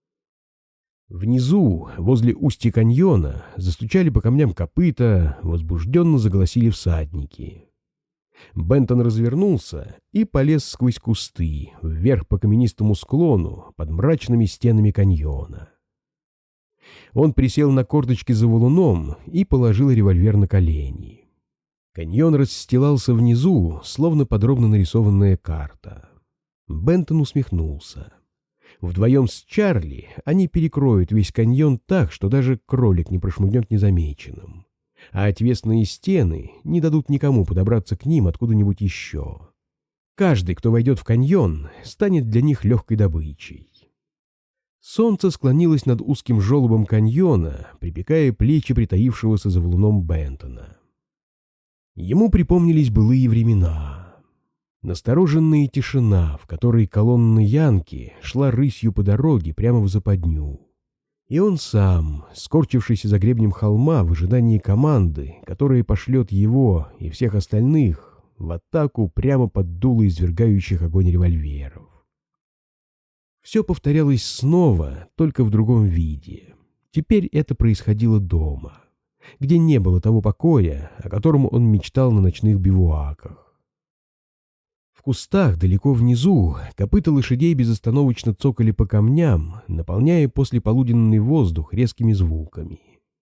Внизу, возле устья каньона, застучали по камням копыта, возбужденно заголосили всадники. Бентон развернулся и полез сквозь кусты, вверх по каменистому склону, под мрачными стенами каньона. Он присел на корточки за валуном и положил револьвер на колени. Каньон расстилался внизу, словно подробно нарисованная карта. Бентон усмехнулся. Вдвоем с Чарли они перекроют весь каньон так, что даже кролик не прошмыгнет незамеченным. А отвесные стены не дадут никому подобраться к ним откуда-нибудь еще. Каждый, кто войдет в каньон, станет для них легкой добычей. Солнце склонилось над узким желобом каньона, припекая плечи притаившегося за валуном Бентона. Ему припомнились былые времена. Настороженная тишина, в которой колонна Янки шла рысью по дороге прямо в западню. И он сам, скорчившийся за гребнем холма в ожидании команды, которая пошлет его и всех остальных в атаку прямо под дуло извергающих огонь револьверов. Все повторялось снова, только в другом виде. Теперь это происходило дома, где не было того покоя, о котором он мечтал на ночных бивуаках. В кустах далеко внизу копыта лошадей безостановочно цокали по камням, наполняя послеполуденный воздух резкими звуками.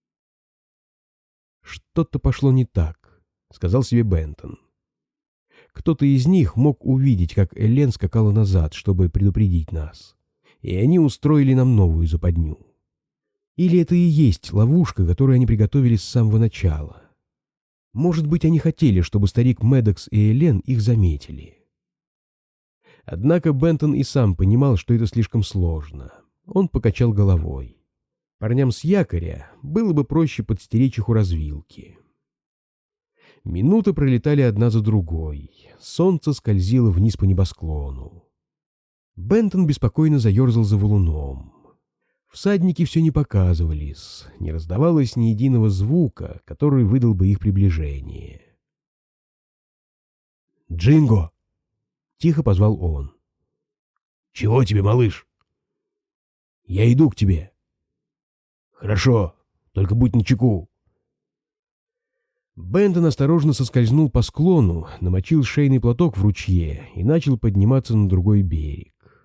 «Что-то пошло не так», — сказал себе Бентон. Кто-то из них мог увидеть, как Элен скакала назад, чтобы предупредить нас, и они устроили нам новую западню. Или это и есть ловушка, которую они приготовили с самого начала? Может быть, они хотели, чтобы старик Медокс и Элен их заметили. Однако Бентон и сам понимал, что это слишком сложно. Он покачал головой. Парням с якоря было бы проще подстеречь их у развилки. Минуты пролетали одна за другой. Солнце скользило вниз по небосклону. Бентон беспокойно заерзал за валуном. Всадники все не показывались, не раздавалось ни единого звука, который выдал бы их приближение.
«Джинго!»
— тихо позвал он.
«Чего тебе, малыш?»
«Я иду к тебе».
«Хорошо, только будь начеку».
Бентон осторожно соскользнул по склону, намочил шейный платок в ручье и начал подниматься на другой берег.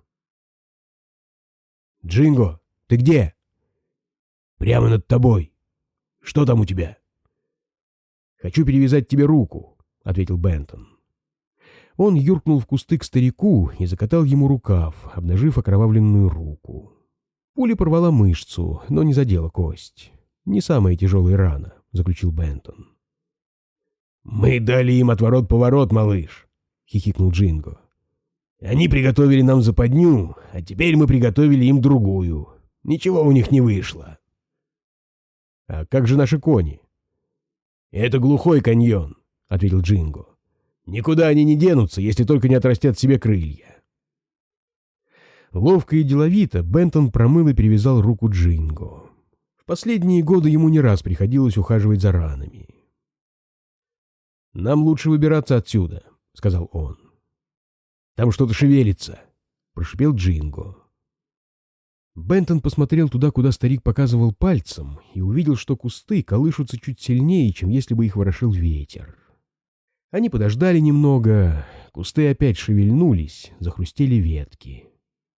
«Джинго, ты где?» «Прямо над тобой. Что там у тебя?»
«Хочу перевязать тебе руку», — ответил Бентон. Он юркнул в кусты к старику и закатал ему рукав, обнажив окровавленную руку. Пуля порвала мышцу, но не задела кость. «Не самая тяжелая рана», — заключил Бентон.
«Мы дали им отворот-поворот, малыш», — хихикнул Джинго. Они приготовили нам западню, а теперь мы приготовили им другую. Ничего у них не вышло.
— А как же наши кони?
— Это глухой каньон, — ответил Джинго. — Никуда они не денутся, если только не отрастят себе крылья.
Ловко и деловито Бентон промыл и перевязал руку Джинго. В последние годы ему не раз приходилось ухаживать за ранами. «Нам лучше выбираться отсюда», — сказал он.
«Там что-то шевелится»,
— прошипел Джинго. Бентон посмотрел туда, куда старик показывал пальцем, и увидел, что кусты колышутся чуть сильнее, чем если бы их ворошил ветер. Они подождали немного, кусты опять шевельнулись, захрустели ветки.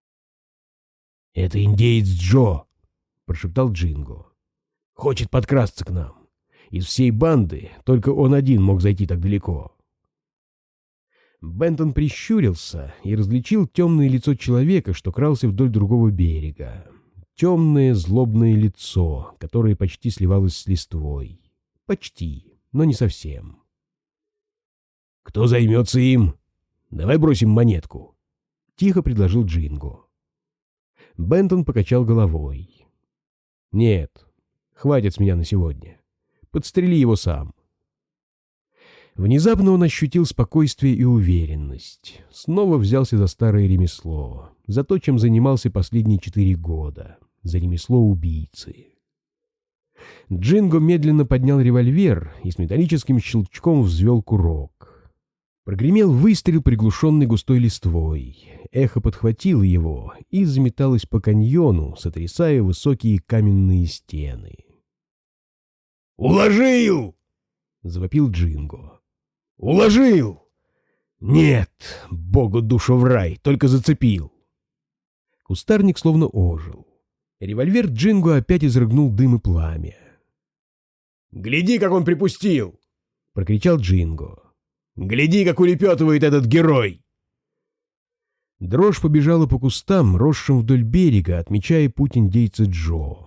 «Это индеец Джо», — прошептал
Джинго.
«Хочет подкрасться к нам. Из всей банды только он один мог зайти так далеко».
Бентон прищурился и различил темное лицо человека, что крался вдоль другого берега. Темное злобное лицо, которое почти сливалось с листвой. Почти, но не совсем.
«Кто займется им? Давай бросим монетку»,
— тихо предложил Джинго. Бентон покачал головой. «Нет, хватит с меня на сегодня. Подстрели его сам». Внезапно он ощутил спокойствие и уверенность. Снова взялся за старое ремесло, за то, чем занимался последние четыре года, за ремесло убийцы. Джинго медленно поднял револьвер и с металлическим щелчком взвел курок. Прогремел выстрел, приглушенный густой листвой. Эхо подхватило его и заметалось по каньону, сотрясая высокие каменные стены.
«Уложил!»
— завопил Джинго.
«Уложил!» «Нет, богу душу в рай, только зацепил!»
Кустарник словно ожил. Револьвер Джинго опять изрыгнул дым и пламя.
«Гляди, как он припустил!»
— прокричал Джинго.
«Гляди, как улепетывает этот герой!»
Дрожь побежала по кустам, росшим вдоль берега, отмечая путь индейца Джо.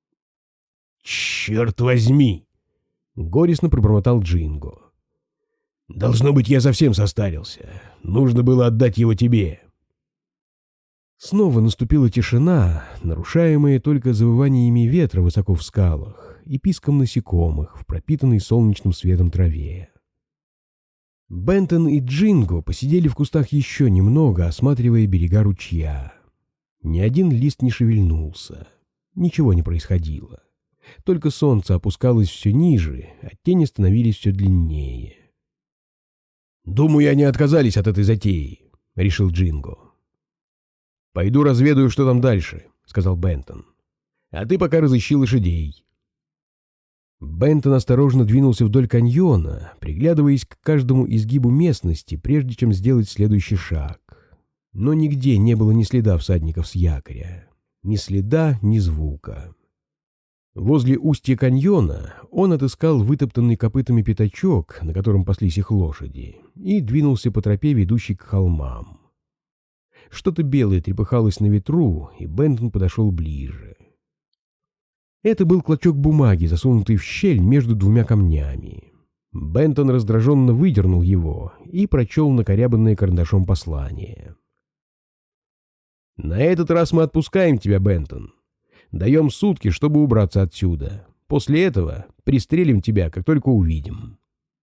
«Черт возьми!»
— горестно пробормотал Джинго.
«Должно быть, я совсем состарился. Нужно было отдать его тебе».
Снова наступила тишина, нарушаемая только завываниями ветра высоко в скалах и писком насекомых в пропитанной солнечным светом траве. Бентон и Джинго посидели в кустах еще немного, осматривая берега ручья. Ни один лист не шевельнулся. Ничего не происходило. Только солнце опускалось все ниже, а тени становились все длиннее.
«Думаю, они отказались от этой затеи», — решил Джинго.
«Пойду разведаю, что там дальше», — сказал Бентон. «А ты пока разыщи лошадей». Бентон осторожно двинулся вдоль каньона, приглядываясь к каждому изгибу местности, прежде чем сделать следующий шаг. Но нигде не было ни следа всадников с якоря. Ни следа, ни звука. Возле устья каньона он отыскал вытоптанный копытами пятачок, на котором паслись их лошади, и двинулся по тропе, ведущей к холмам. Что-то белое трепыхалось на ветру, и Бентон подошел ближе. Это был клочок бумаги, засунутый в щель между двумя камнями. Бентон раздраженно выдернул его и прочел накорябанное карандашом послание. «На этот раз мы отпускаем тебя, Бентон. Даем сутки, чтобы убраться отсюда. После этого пристрелим тебя, как только увидим».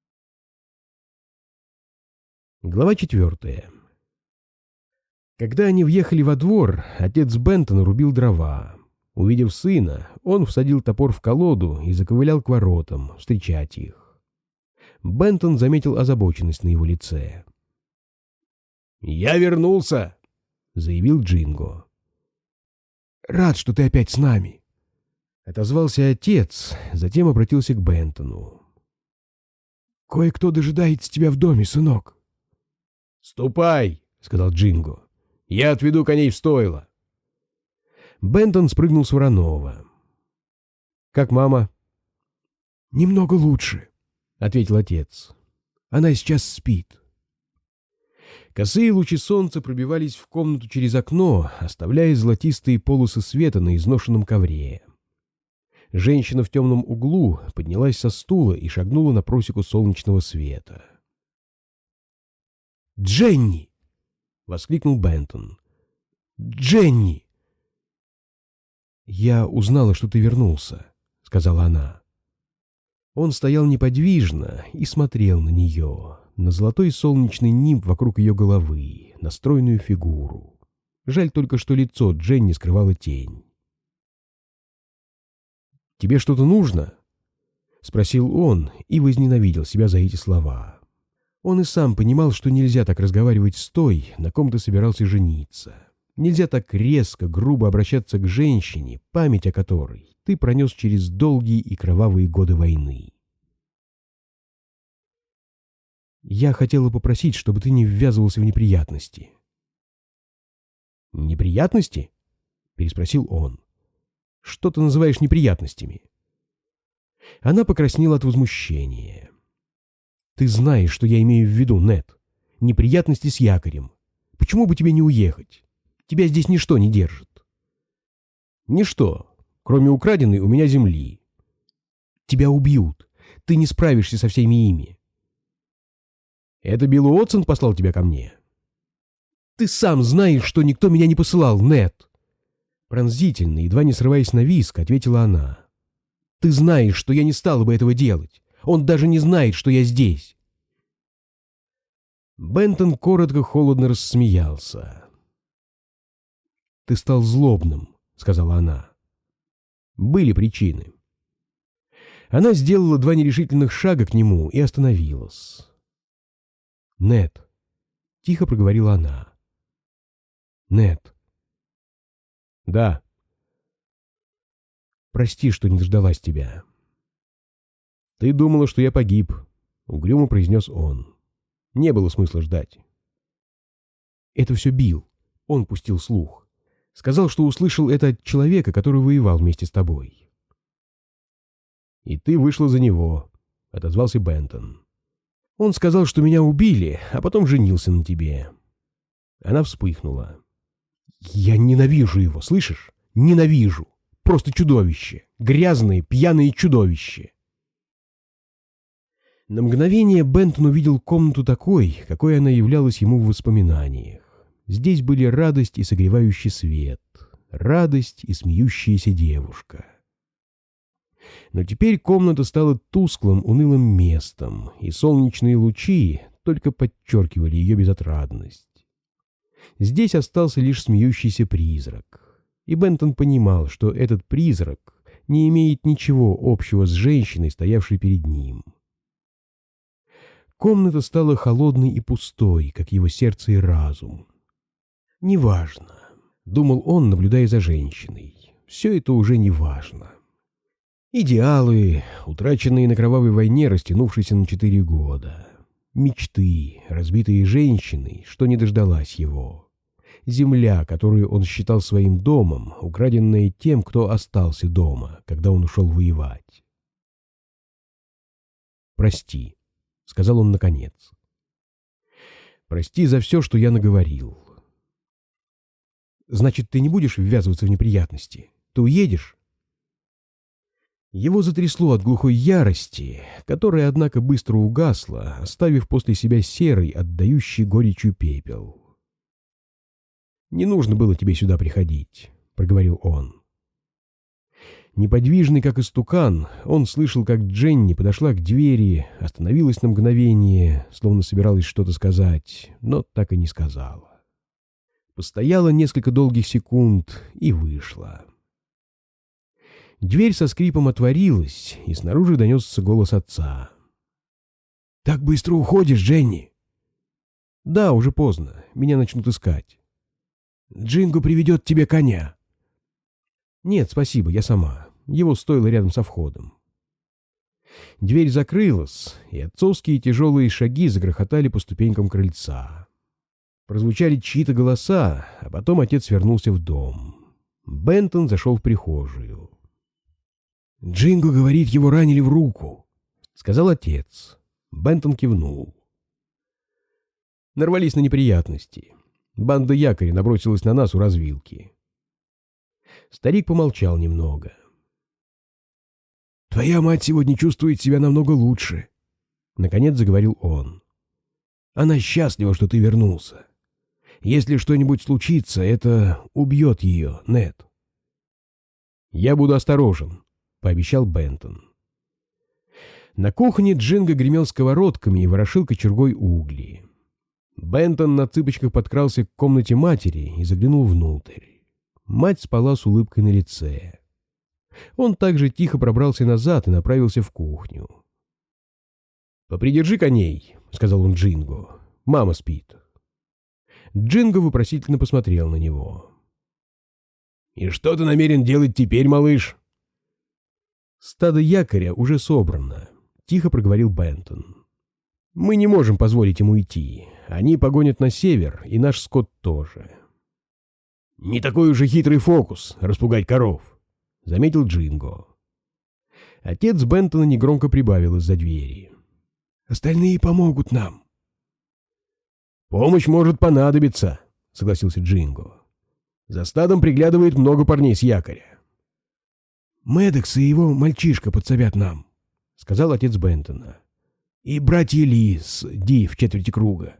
Глава четвертая. Когда они въехали во двор, отец Бентона рубил дрова. Увидев сына, он всадил топор в колоду и заковылял к воротам, встречать их. Бентон заметил озабоченность на его лице.
«Я вернулся!»
— заявил Джинго.
«Рад, что ты опять с нами»,
— отозвался отец, затем обратился к Бентону.
«Кое-кто дожидается тебя в доме, сынок».
«Ступай», — сказал Джинго. «Я отведу коней в стойло». Бентон спрыгнул с Воронова. «Как мама?»
«Немного лучше», — ответил отец. «Она сейчас спит».
Косые лучи солнца пробивались в комнату через окно, оставляя золотистые полосы света на изношенном ковре. Женщина в темном углу поднялась со стула и шагнула на просеку солнечного света.
«Дженни!» —
воскликнул Бентон. «Дженни!» «Я узнала, что ты вернулся», — сказала она. Он стоял неподвижно и смотрел на нее, на золотой солнечный нимб вокруг ее головы, на стройную фигуру. Жаль только, что лицо Дженни скрывала тень. «Тебе что-то нужно?» — спросил он и возненавидел себя за эти слова. Он и сам понимал, что нельзя так разговаривать с той, на ком ты собирался жениться. Нельзя так резко, грубо обращаться к женщине, память о которой ты пронес через долгие и кровавые годы войны. «Я хотела попросить, чтобы ты не ввязывался в неприятности». «Неприятности?» — переспросил он. «Что ты называешь неприятностями?» Она покраснела от возмущения. «Ты знаешь, что я имею в виду, Нед. Неприятности с якорем. Почему бы тебе не уехать? Тебя здесь ничто не держит». «Ничто, кроме украденной у меня земли». «Тебя убьют. Ты не справишься со всеми ими». «Это Билл Уотсон послал тебя ко мне?» «Ты сам знаешь, что никто меня не посылал, Нед!» Пронзительно, едва не срываясь на виск, ответила она. «Ты знаешь, что я не стала бы этого делать. Он даже не знает, что я здесь». Бентон коротко, холодно рассмеялся. «Ты стал злобным», — сказала она. «Были причины». Она сделала два нерешительных шага к нему и остановилась. «Нед», — тихо проговорила она. «Нед». «Да». «Прости, что не дождалась тебя». «Ты думала, что я погиб», — угрюмо произнес он. «Не было смысла ждать». «Это все Билл», — он пустил слух. «Сказал, что услышал это от человека, который воевал вместе с тобой». «И ты вышла за него», — отозвался Бентон. «Он сказал, что меня убили, а потом женился на тебе». Она вспыхнула. «Я ненавижу его, слышишь? Ненавижу. Просто чудовище. Грязное, пьяное чудовище». На мгновение Бентон увидел комнату такой, какой она являлась ему в воспоминаниях. Здесь были радость и согревающий свет, радость и смеющаяся девушка. Но теперь комната стала тусклым, унылым местом, и солнечные лучи только подчеркивали ее безотрадность. Здесь остался лишь смеющийся призрак, и Бентон понимал, что этот призрак не имеет ничего общего с женщиной, стоявшей перед ним. Комната стала холодной и пустой, как его сердце и разум. «Неважно», — думал он, наблюдая за женщиной, — «все это уже неважно». Идеалы, утраченные на кровавой войне, растянувшиеся на четыре года. Мечты, разбитые женщиной, что не дождалась его. Земля, которую он считал своим домом, украденная тем, кто остался дома, когда он ушел воевать. «Прости», — сказал он наконец. «Прости за все, что я наговорил». «Значит, ты не будешь ввязываться в неприятности? Ты уедешь?» Его затрясло от глухой ярости, которая, однако, быстро угасла, оставив после себя серый, отдающий горечью пепел. «Не нужно было тебе сюда приходить», — проговорил он. Неподвижный, как истукан, он слышал, как Дженни подошла к двери, остановилась на мгновение, словно собиралась что-то сказать, но так и не сказала. Постояла несколько долгих секунд и вышла. Дверь со скрипом отворилась, и снаружи донесся голос отца. «Так быстро уходишь, Дженни?» «Да, уже поздно. Меня начнут искать». «Джинго приведет тебе коня». «Нет, спасибо, я сама. Его стоило рядом со входом». Дверь закрылась, и отцовские тяжелые шаги загрохотали по ступенькам крыльца. Прозвучали чьи-то голоса, а потом отец вернулся в дом. Бентон зашел в прихожую. «Джинго говорит, его ранили в руку», — сказал отец. Бентон кивнул. Нарвались на неприятности. Банда якоря набросилась на нас у развилки. Старик помолчал немного. «Твоя мать сегодня чувствует себя намного лучше», — наконец заговорил он. «Она счастлива, что ты вернулся.
Если что-нибудь случится, это убьет ее, Нед.
«Я буду осторожен», — пообещал Бентон. На кухне Джинго гремел сковородками и ворошил кочергой угли. Бентон на цыпочках подкрался к комнате матери и заглянул внутрь. Мать спала с улыбкой на лице. Он также тихо пробрался назад и направился в кухню. «Попридержи коней», — сказал он Джинго. «Мама спит». Джинго вопросительно посмотрел на него.
«И что ты намерен делать теперь, малыш?»
«Стадо якоря уже собрано», — тихо проговорил Бентон. «Мы не можем позволить ему идти. Они погонят на север, и наш скот тоже».
«Не такой уж и хитрый фокус — распугать коров», — заметил Джинго.
Отец Бентона негромко прибавил из-за двери.
«Остальные помогут нам».
«Помощь может понадобиться», — согласился Джинго. «За стадом приглядывает много парней с якоря».
«Мэддокс и его мальчишка подсобят нам», — сказал отец Бентона. «И братья Ли с Ди в четверти круга».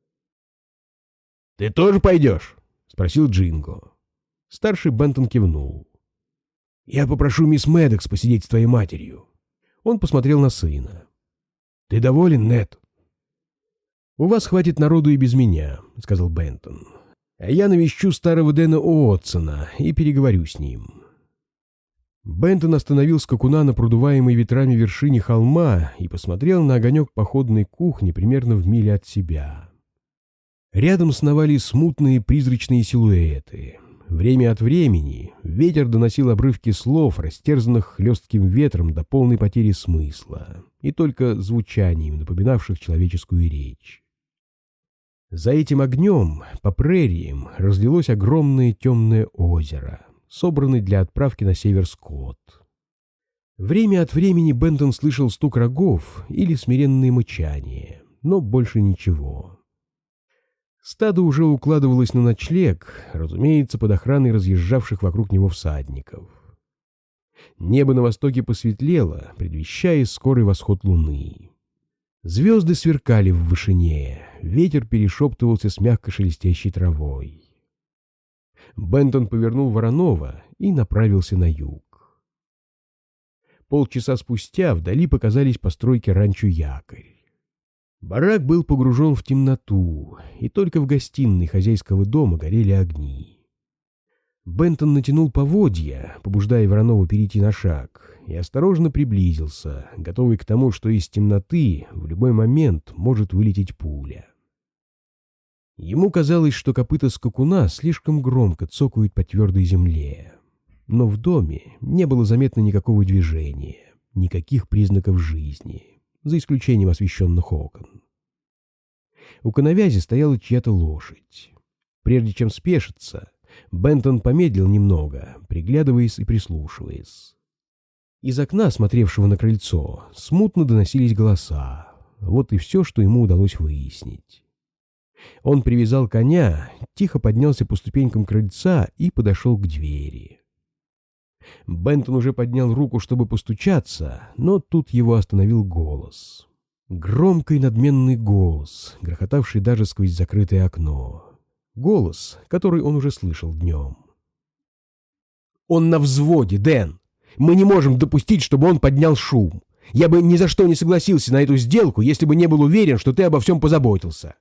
«Ты тоже пойдешь?» — спросил Джинго. Старший Бентон кивнул.
«Я попрошу мисс Мэддокс посидеть с твоей матерью».
Он посмотрел на сына.
«Ты доволен, Нед?»
«У вас хватит народу и без меня», — сказал Бентон. «А я навещу старого Дэна Уотсона и переговорю с ним». Бентон остановил скакуна на продуваемой ветрами вершине холма и посмотрел на огонек походной кухни примерно в миле от себя. Рядом сновали смутные призрачные силуэты. Время от времени ветер доносил обрывки слов, растерзанных хлестким ветром до полной потери смысла, и только звучанием, напоминавших человеческую речь. За этим огнем по прериям разлилось огромное темное озеро, собранный для отправки на север скот. Время от времени Бентон слышал стук рогов или смиренные мычания, но больше ничего. Стадо уже укладывалось на ночлег, разумеется, под охраной разъезжавших вокруг него всадников. Небо на востоке посветлело, предвещая скорый восход луны. Звезды сверкали в вышине, ветер перешептывался с мягко шелестящей травой. Бентон повернул Воронова и направился на юг. Полчаса спустя вдали показались постройки ранчо Якорь. Барак был погружен в темноту, и только в гостиной хозяйского дома горели огни. Бентон натянул поводья, побуждая Воронова перейти на шаг, и осторожно приблизился, готовый к тому, что из темноты в любой момент может вылететь пуля. Ему казалось, что копыта скакуна слишком громко цокают по твердой земле, но в доме не было заметно никакого движения, никаких признаков жизни, за исключением освещенных окон. У коновязи стояла чья-то лошадь. Прежде чем спешиться, Бентон помедлил немного, приглядываясь и прислушиваясь. Из окна, смотревшего на крыльцо, смутно доносились голоса. Вот и все, что ему удалось выяснить. Он привязал коня, тихо поднялся по ступенькам крыльца и подошел к двери. Бентон уже поднял руку, чтобы постучаться, но тут его остановил голос. Громкий надменный голос, грохотавший даже сквозь закрытое окно. Голос, который он уже слышал днем. «Он на взводе, Дэн! Мы не можем допустить, чтобы он поднял шум. Я бы ни за что не согласился на эту сделку, если бы не был уверен, что ты обо всем позаботился».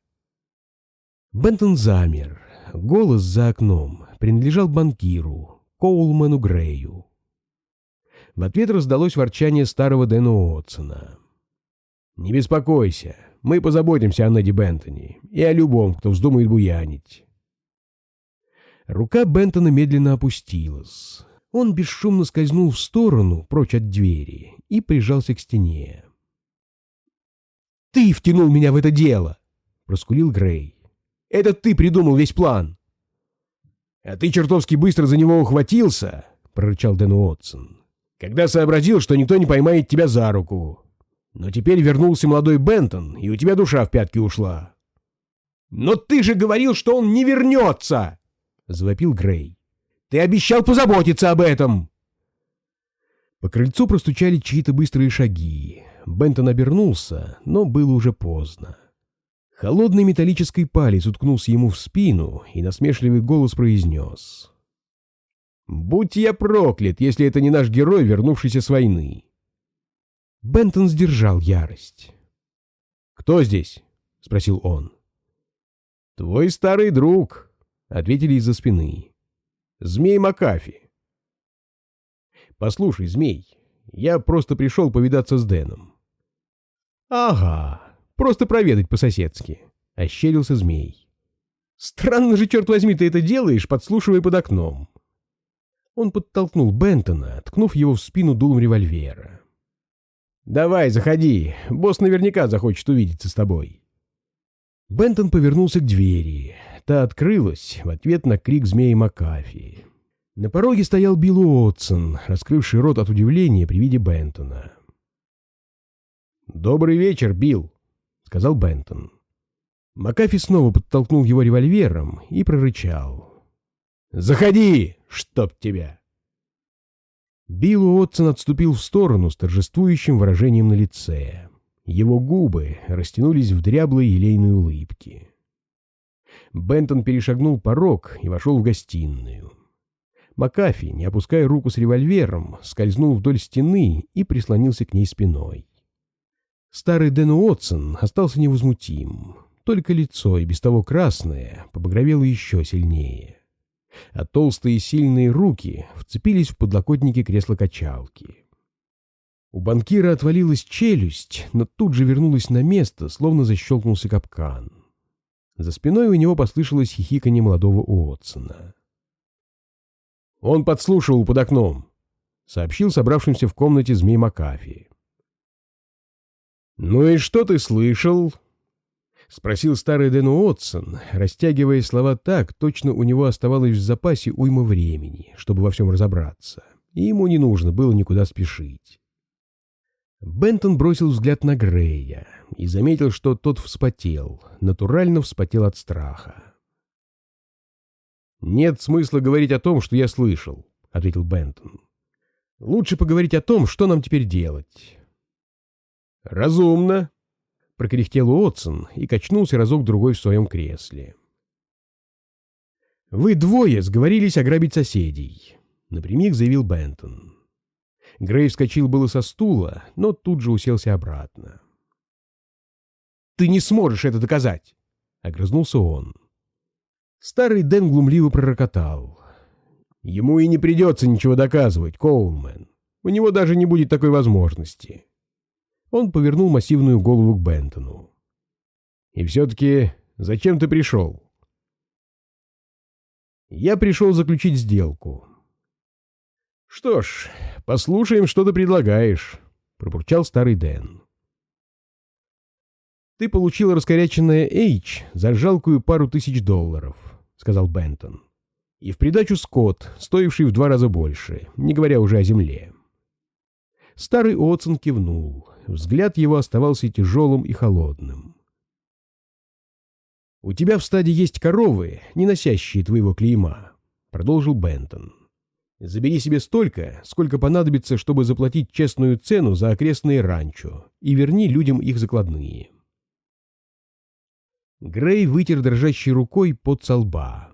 Бентон замер. Голос за окном принадлежал банкиру, Коулману Грею. В ответ раздалось ворчание старого Дэна Уотсона. «Не беспокойся, мы позаботимся о Неде Бентоне и о любом, кто вздумает буянить». Рука Бентона медленно опустилась. Он бесшумно скользнул в сторону, прочь от двери, и прижался к стене. «Ты втянул меня в это дело!» — проскулил Грей. «Это ты придумал весь план!» «А ты чертовски быстро за него ухватился!» — прорычал Дэн Уотсон. «Когда сообразил, что никто не поймает тебя за руку. Но теперь вернулся молодой Бентон, и у тебя душа в пятки ушла». «Но ты же говорил, что он не вернется!» — завопил Грей. «Ты обещал позаботиться об этом!» По крыльцу простучали чьи-то быстрые шаги. Бентон обернулся, но было уже поздно. Холодный металлический палец уткнулся ему в спину, и насмешливый голос произнес: «Будь я проклят, если это не наш герой, вернувшийся с войны!» Бентон сдержал ярость. «Кто здесь?» — спросил он. «Твой старый друг», — ответили из-за спины. «Змей Макафи». «Послушай, Змей, я просто пришел повидаться с Дэном». «Ага, просто проведать по-соседски», — ощерился Змей. «Странно же, черт возьми, ты это делаешь, подслушивая под окном». Он подтолкнул Бентона, ткнув его в спину дулом револьвера. «Давай, заходи, босс наверняка захочет увидеться с тобой». Бентон повернулся к двери. Та открылась в ответ на крик змея Макафи. На пороге стоял Билл Уотсон, раскрывший рот от удивления при виде Бентона. «Добрый вечер, Билл», — сказал Бентон. Макафи снова подтолкнул его револьвером и прорычал: «Заходи, чтоб тебя!» Билл Уотсон отступил в сторону с торжествующим выражением на лице. Его губы растянулись в дряблой елейной улыбке. Бентон перешагнул порог и вошел в гостиную. Макафи, не опуская руку с револьвером, скользнул вдоль стены и прислонился к ней спиной. Старый Дэн Уотсон остался невозмутим, только лицо, и без того красное, побагровело еще сильнее, а толстые сильные руки вцепились в подлокотники кресла-качалки. У банкира отвалилась челюсть, но тут же вернулась на место, словно защелкнулся капкан. За спиной у него послышалось хихиканье молодого Уотсона. «Он подслушивал под окном», — сообщил собравшимся в комнате змей Макафи. «Ну и что ты слышал?» — спросил старый Дэн Уотсон, растягивая слова так, точно у него оставалось в запасе уйма времени, чтобы во всем разобраться, и ему не нужно было никуда спешить. Бентон бросил взгляд на Грея и заметил, что тот вспотел, натурально вспотел от страха. «Нет смысла говорить о том, что я слышал», — ответил Бентон. «Лучше поговорить о том, что нам теперь делать». «Разумно», — прокряхтел Уотсон и качнулся разок-другой в своем кресле. «Вы двое сговорились ограбить соседей», — напрямик заявил Бентон. Грей вскочил было со стула, но тут же уселся обратно. «Ты не сможешь это доказать!» — огрызнулся он. Старый Дэн глумливо пророкотал: «Ему и не придется ничего доказывать, Коулман. У него даже не будет такой возможности». Он повернул массивную голову к Бентону. «И все-таки зачем ты пришел?» «Я пришел заключить сделку». «Что ж, послушаем, что ты предлагаешь», — пробурчал старый Дэн. «Ты получил раскоряченное Эйч за жалкую пару тысяч долларов», — сказал Бентон. «И в придачу скот, стоивший в два раза больше, не говоря уже о земле». Старый Уотсон кивнул. Взгляд его оставался тяжелым и холодным. «У тебя в стаде есть коровы, не носящие твоего клейма», — продолжил Бентон. «Забери себе столько, сколько понадобится, чтобы заплатить честную цену за окрестные ранчо, и верни людям их закладные». Грей вытер дрожащей рукой пот со лба.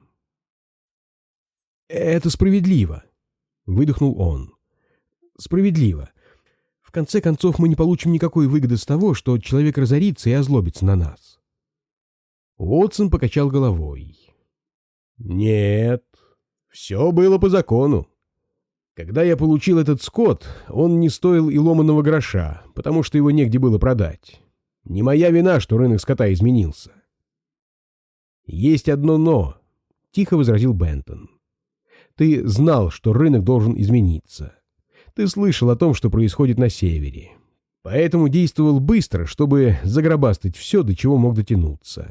«Это справедливо», — выдохнул он. «Справедливо. В конце концов, мы не получим никакой выгоды с того, что человек разорится и озлобится на нас». Уотсон покачал головой. «Нет, все было по закону. Когда я получил этот скот, он не стоил и ломаного гроша, потому что его негде было продать. Не моя вина, что рынок скота изменился». «Есть одно «но», — тихо возразил Бентон. «Ты знал, что рынок должен измениться. Ты слышал о том, что происходит на севере. Поэтому действовал быстро, чтобы загробастать все, до чего мог дотянуться».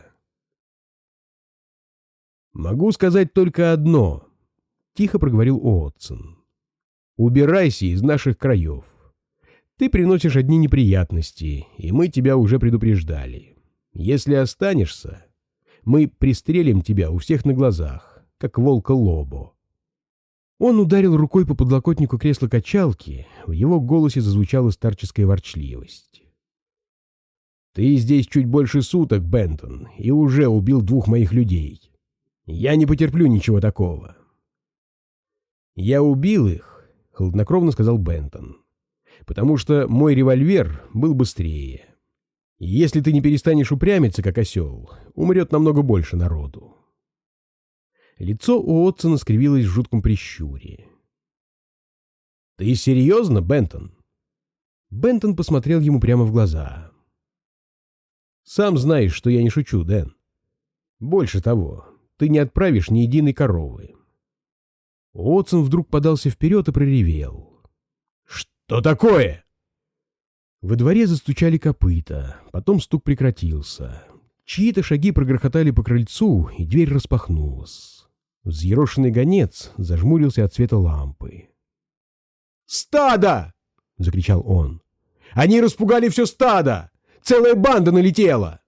«Могу сказать только одно», — тихо проговорил Уотсон. «Убирайся из наших краев. Ты приносишь одни неприятности, и мы тебя уже предупреждали. Если останешься, мы пристрелим тебя у всех на глазах, как волка Лобо». Он ударил рукой по подлокотнику кресла-качалки, в его голосе зазвучала старческая ворчливость.
Ты здесь чуть больше суток, Бентон, и уже убил двух моих людей. Я не потерплю ничего такого. Я убил их, хладнокровно сказал Бентон, потому что мой револьвер был быстрее. Если ты не перестанешь упрямиться, как осел, умрет намного больше народу. Лицо Уотсона скривилось в жутком прищуре. «Ты серьезно, Бентон?» Бентон посмотрел ему прямо в глаза. «Сам знаешь, что я не шучу, Дэн. Больше того, ты не отправишь ни единой коровы». Уотсон вдруг подался вперед и проревел. «Что такое?» Во дворе застучали копыта, потом стук прекратился. Чьи-то шаги прогрохотали по крыльцу, и дверь распахнулась. Взъерошенный гонец зажмурился от света лампы. «Стадо!» — закричал он. «Они распугали все стадо! Целая банда налетела!»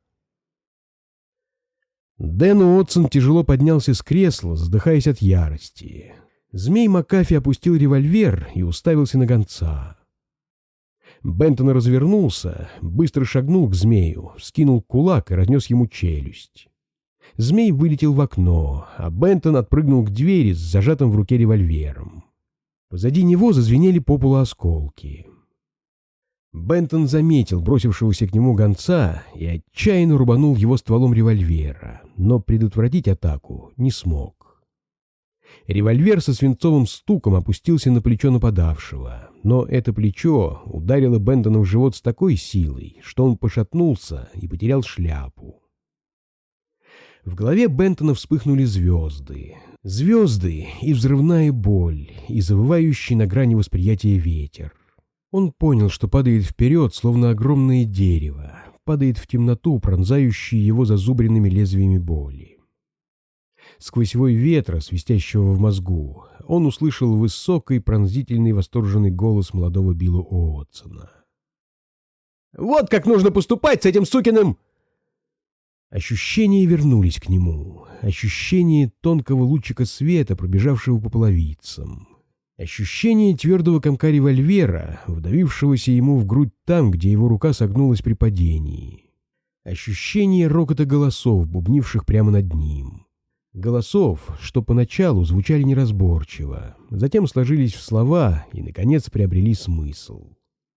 Дэн Уотсон тяжело поднялся с кресла, задыхаясь от ярости. Змей Макафи опустил револьвер и уставился на гонца. Бентон развернулся, быстро шагнул к змею, вскинул кулак и разнес ему челюсть. Змей вылетел в окно, а Бентон отпрыгнул к двери с зажатым в руке револьвером. Позади него зазвенели по полу осколки. Бентон заметил бросившегося к нему гонца и отчаянно рубанул его стволом револьвера, но предотвратить атаку не смог. Револьвер со свинцовым стуком опустился на плечо нападавшего, но это плечо ударило Бентона в живот с такой силой, что он пошатнулся и потерял шляпу. В голове Бентона вспыхнули звезды. Звезды и взрывная боль, и завывающий на грани восприятия ветер. Он понял, что падает вперед, словно огромное дерево, падает в темноту, пронзающую его зазубренными лезвиями боли. Сквозь вой ветра, свистящего в мозгу, он услышал высокий, пронзительный, восторженный голос молодого Билла Уотсона. «Вот как нужно поступать с этим сукиным!» Ощущения вернулись к нему. Ощущение тонкого лучика света, пробежавшего по половицам. Ощущение твердого комка револьвера, вдавившегося ему в грудь там, где его рука согнулась при падении. Ощущение рокота голосов, бубнивших прямо над ним. Голосов, что поначалу звучали неразборчиво, затем сложились в слова и, наконец, приобрели смысл.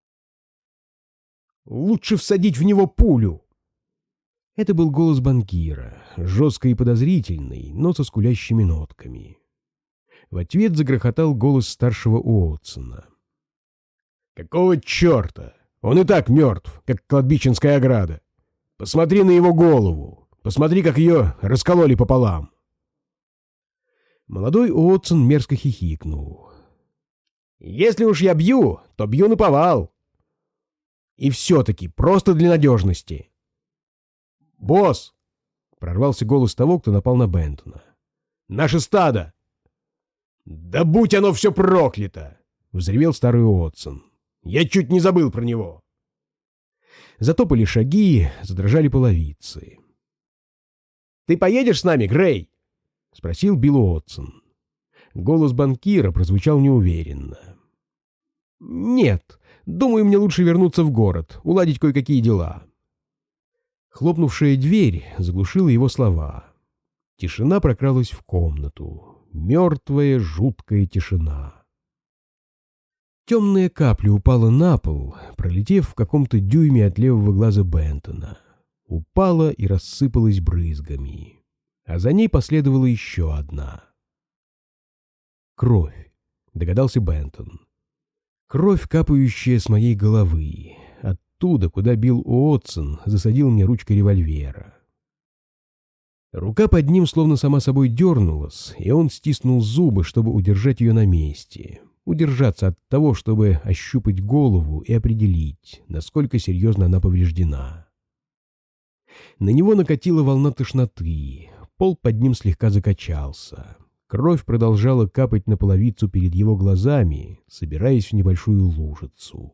«Лучше всадить в него пулю!» Это был голос банкира, жесткий и подозрительный, но со скулящими нотками. В ответ загрохотал голос старшего Уотсона. «Какого черта? Он и так мертв, как кладбищенская ограда. Посмотри на его голову, посмотри, как ее раскололи пополам». Молодой Уотсон мерзко хихикнул. «Если уж я бью, то бью наповал. И все-таки просто для надежности». «Босс!» — прорвался голос того, кто напал на Бентона. «Наше стадо!» «Да будь оно все проклято!» — взревел старый Уотсон. «Я чуть не забыл про него!» Затопали шаги, задрожали половицы. «Ты поедешь с нами, Грей?» — спросил Билл Уотсон. Голос банкира прозвучал неуверенно. «Нет, думаю, мне лучше вернуться в город, уладить кое-какие дела». Хлопнувшая дверь заглушила его слова. Тишина прокралась в комнату. Мертвая, жуткая тишина. Темная капля упала на пол, пролетев в каком-то дюйме от левого глаза Бентона. Упала и рассыпалась брызгами. А за ней последовала еще одна. «Кровь», — догадался Бентон. «Кровь, капающая с моей головы. Оттуда, куда Билл Уотсон засадил мне ручкой револьвера». Рука под ним словно сама собой дернулась, и он стиснул зубы, чтобы удержать ее на месте. Удержаться от того, чтобы ощупать голову и определить, насколько серьезно она повреждена. На него накатила волна тошноты, пол под ним слегка закачался. Кровь продолжала капать на половицу перед его глазами, собираясь в небольшую лужицу.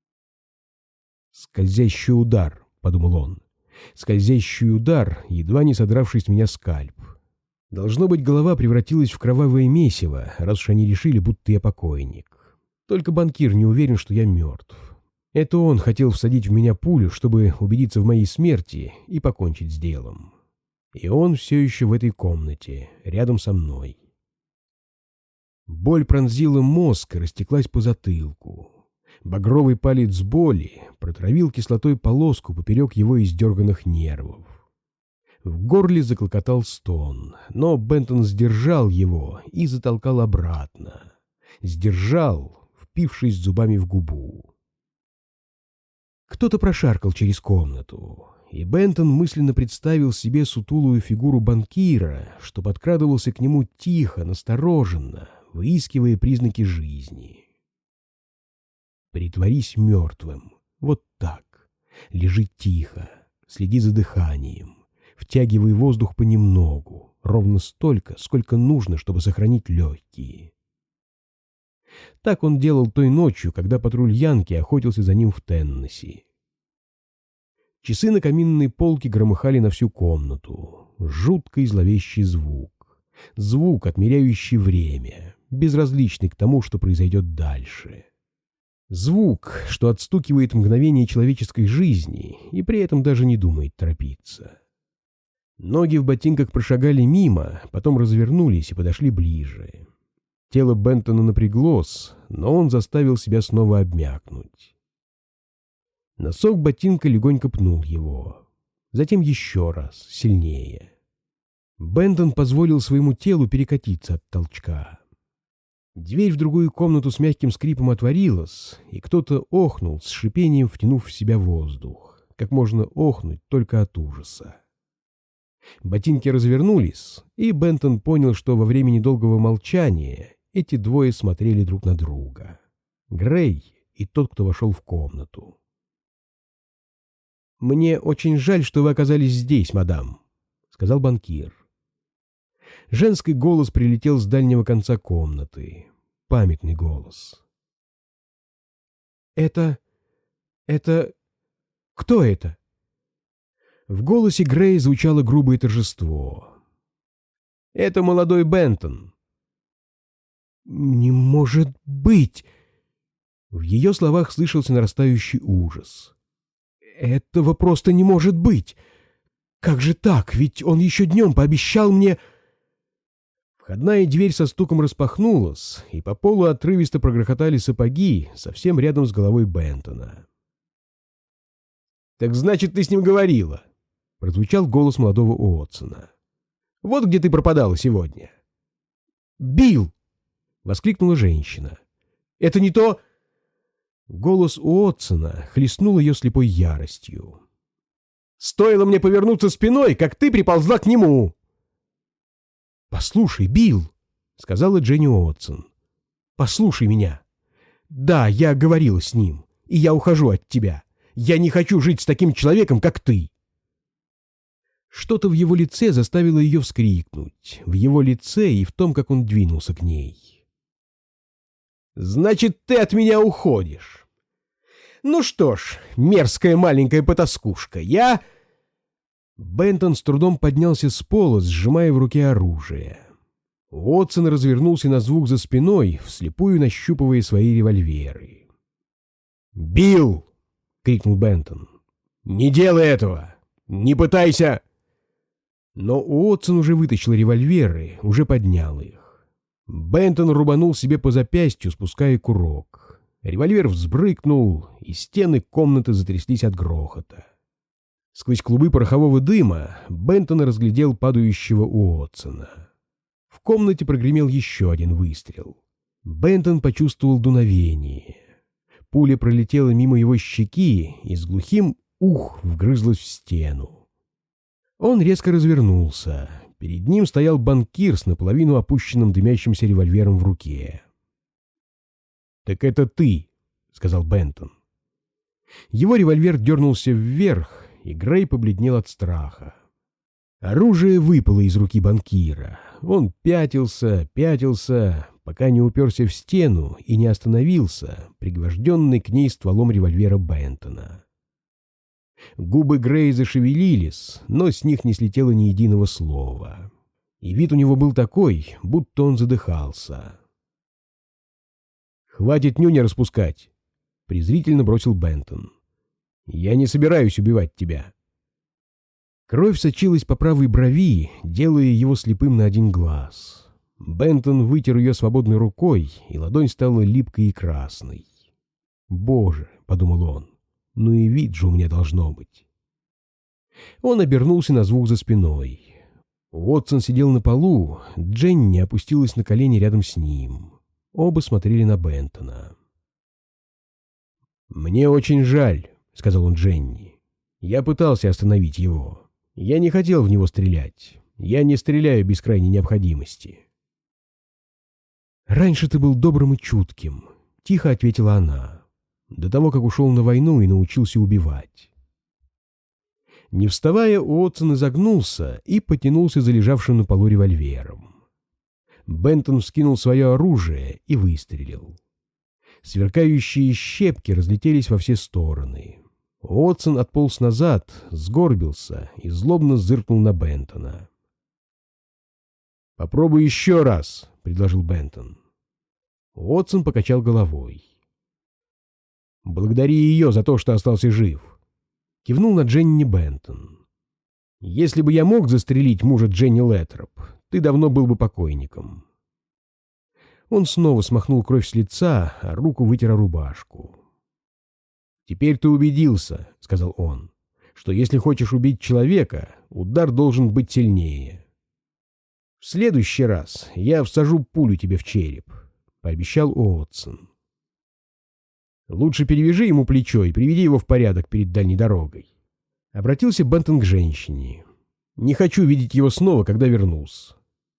«Скользящий удар», — подумал он. «Скользящий удар, едва не содравший с меня скальп. Должно быть, голова превратилась в кровавое месиво, раз уж они решили, будто я покойник. Только банкир не уверен, что я мертв.
Это он хотел всадить в меня пулю, чтобы убедиться в моей смерти и покончить с делом. И он все еще в этой комнате, рядом со мной. Боль пронзила мозг и растеклась по затылку. Багровый палец боли протравил кислотой полоску поперек его издерганных нервов. В горле заклокотал стон, но Бентон сдержал его и затолкал обратно. Сдержал, впившись зубами в губу. Кто-то прошаркал через комнату, и Бентон мысленно представил себе сутулую фигуру банкира, что подкрадывался к нему тихо, настороженно, выискивая признаки жизни. Притворись мертвым. Вот так. Лежи тихо, следи за дыханием, втягивай воздух понемногу, ровно столько, сколько нужно, чтобы сохранить легкие. Так он делал той ночью, когда патруль Янки охотился за ним в Теннесси. Часы на каминной полке громыхали на всю комнату. Жуткий зловещий звук. Звук, отмеряющий время, безразличный к тому, что произойдет дальше. Звук, что отстукивает мгновение человеческой жизни и при этом даже не думает торопиться. Ноги в ботинках прошагали мимо, потом развернулись и подошли ближе. Тело Бентона напряглось, но он заставил себя снова обмякнуть. Носок ботинка легонько пнул его. Затем еще раз, сильнее. Бентон позволил своему телу перекатиться от толчка. Дверь в другую комнату с мягким скрипом отворилась, и кто-то охнул, с шипением втянув в себя воздух. Как можно охнуть только от ужаса. Ботинки развернулись, и Бентон понял, что во время недолгого молчания эти двое смотрели друг на друга. Грей и тот, кто вошел в комнату. «Мне очень жаль, что вы оказались здесь, мадам», — сказал банкир. Женский голос прилетел с дальнего конца комнаты. Памятный голос. «Это... это... кто это?» В голосе Грей звучало грубое торжество. «Это молодой Бентон». «Не может быть!» В ее словах слышался нарастающий ужас. «Этого просто не может быть! Как же так? Ведь он еще днем пообещал мне...» Входная дверь со стуком распахнулась, и по полу отрывисто прогрохотали сапоги совсем рядом с головой Бентона. «Так значит, ты с ним говорила?» — прозвучал голос молодого Уотсона. «Вот где ты пропадала сегодня». «Билл!» — воскликнула женщина. «Это не то...» Голос Уотсона хлестнул ее слепой яростью. «Стоило мне повернуться спиной, как ты приползла к нему!» «Послушай, Билл!» — сказала Дженни Уотсон. «Послушай меня. Да, я говорила с ним, и я ухожу от тебя. Я не хочу жить с таким человеком, как ты!» Что-то в его лице заставило ее вскрикнуть, в его лице и в том, как он двинулся к ней. «Значит, ты от меня уходишь. Ну что ж, мерзкая маленькая потаскушка, я...» Бентон с трудом поднялся с пола, сжимая в руке оружие. Уотсон развернулся на звук за спиной, вслепую нащупывая свои револьверы. «Билл!» — крикнул Бентон. «Не делай этого! Не пытайся!» Но Уотсон уже вытащил револьверы, уже поднял их. Бентон рубанул себе по запястью, спуская курок. Револьвер взбрыкнул, и стены комнаты затряслись от грохота. Сквозь клубы порохового дыма Бентон разглядел падающего Уотсона. В комнате прогремел еще один выстрел. Бентон почувствовал дуновение. Пуля пролетела мимо его щеки и с глухим «ух» вгрызлась в стену. Он резко развернулся. Перед ним стоял банкир с наполовину опущенным дымящимся револьвером в руке. «Так это ты», — сказал Бентон. Его револьвер дернулся вверх, и Грей побледнел от страха. Оружие выпало из руки банкира. Он пятился, пятился, пока не уперся в стену и не остановился, пригвожденный к ней стволом револьвера Бентона. Губы Грея зашевелились, но с них не слетело ни единого слова. И вид у него был такой, будто он задыхался. «Хватит нюня распускать», — презрительно бросил Бентон. «Я не собираюсь убивать тебя». Кровь сочилась по правой брови, делая его слепым на один глаз. Бентон вытер ее свободной рукой, и ладонь стала липкой и красной. «Боже», — подумал он, — «ну и вид же у меня должно быть». Он обернулся на звук за спиной. Уотсон сидел на полу, Дженни опустилась на колени рядом с ним. Оба смотрели на Бентона. «Мне очень жаль», — сказал он Дженни. «Я пытался остановить его. Я не хотел в него стрелять. Я не стреляю без крайней необходимости». «Раньше ты был добрым и чутким», — тихо ответила она, «до того, как ушел на войну и научился убивать». Не вставая, Уотсон изогнулся и потянулся за лежавшим на полу револьвером. Бентон вскинул свое оружие и выстрелил. Сверкающие щепки разлетелись во все стороны. Уотсон отполз назад, сгорбился и злобно зыркнул на Бентона. «Попробуй еще раз», — предложил Бентон. Уотсон покачал головой. «Благодари ее за то, что остался жив», — кивнул на Дженни Бентон. «Если бы я мог застрелить мужа Дженни Лэттроп, ты давно был бы покойником». Он снова смахнул кровь с лица, а руку вытер о рубашку. «Теперь ты убедился», — сказал он, — «что если хочешь убить человека, удар должен быть сильнее». «В следующий раз я всажу пулю тебе в череп», — пообещал Уотсон. «Лучше перевяжи ему плечо и приведи его в порядок перед дальней дорогой». Обратился Бентон к женщине. «Не хочу видеть его снова, когда вернусь».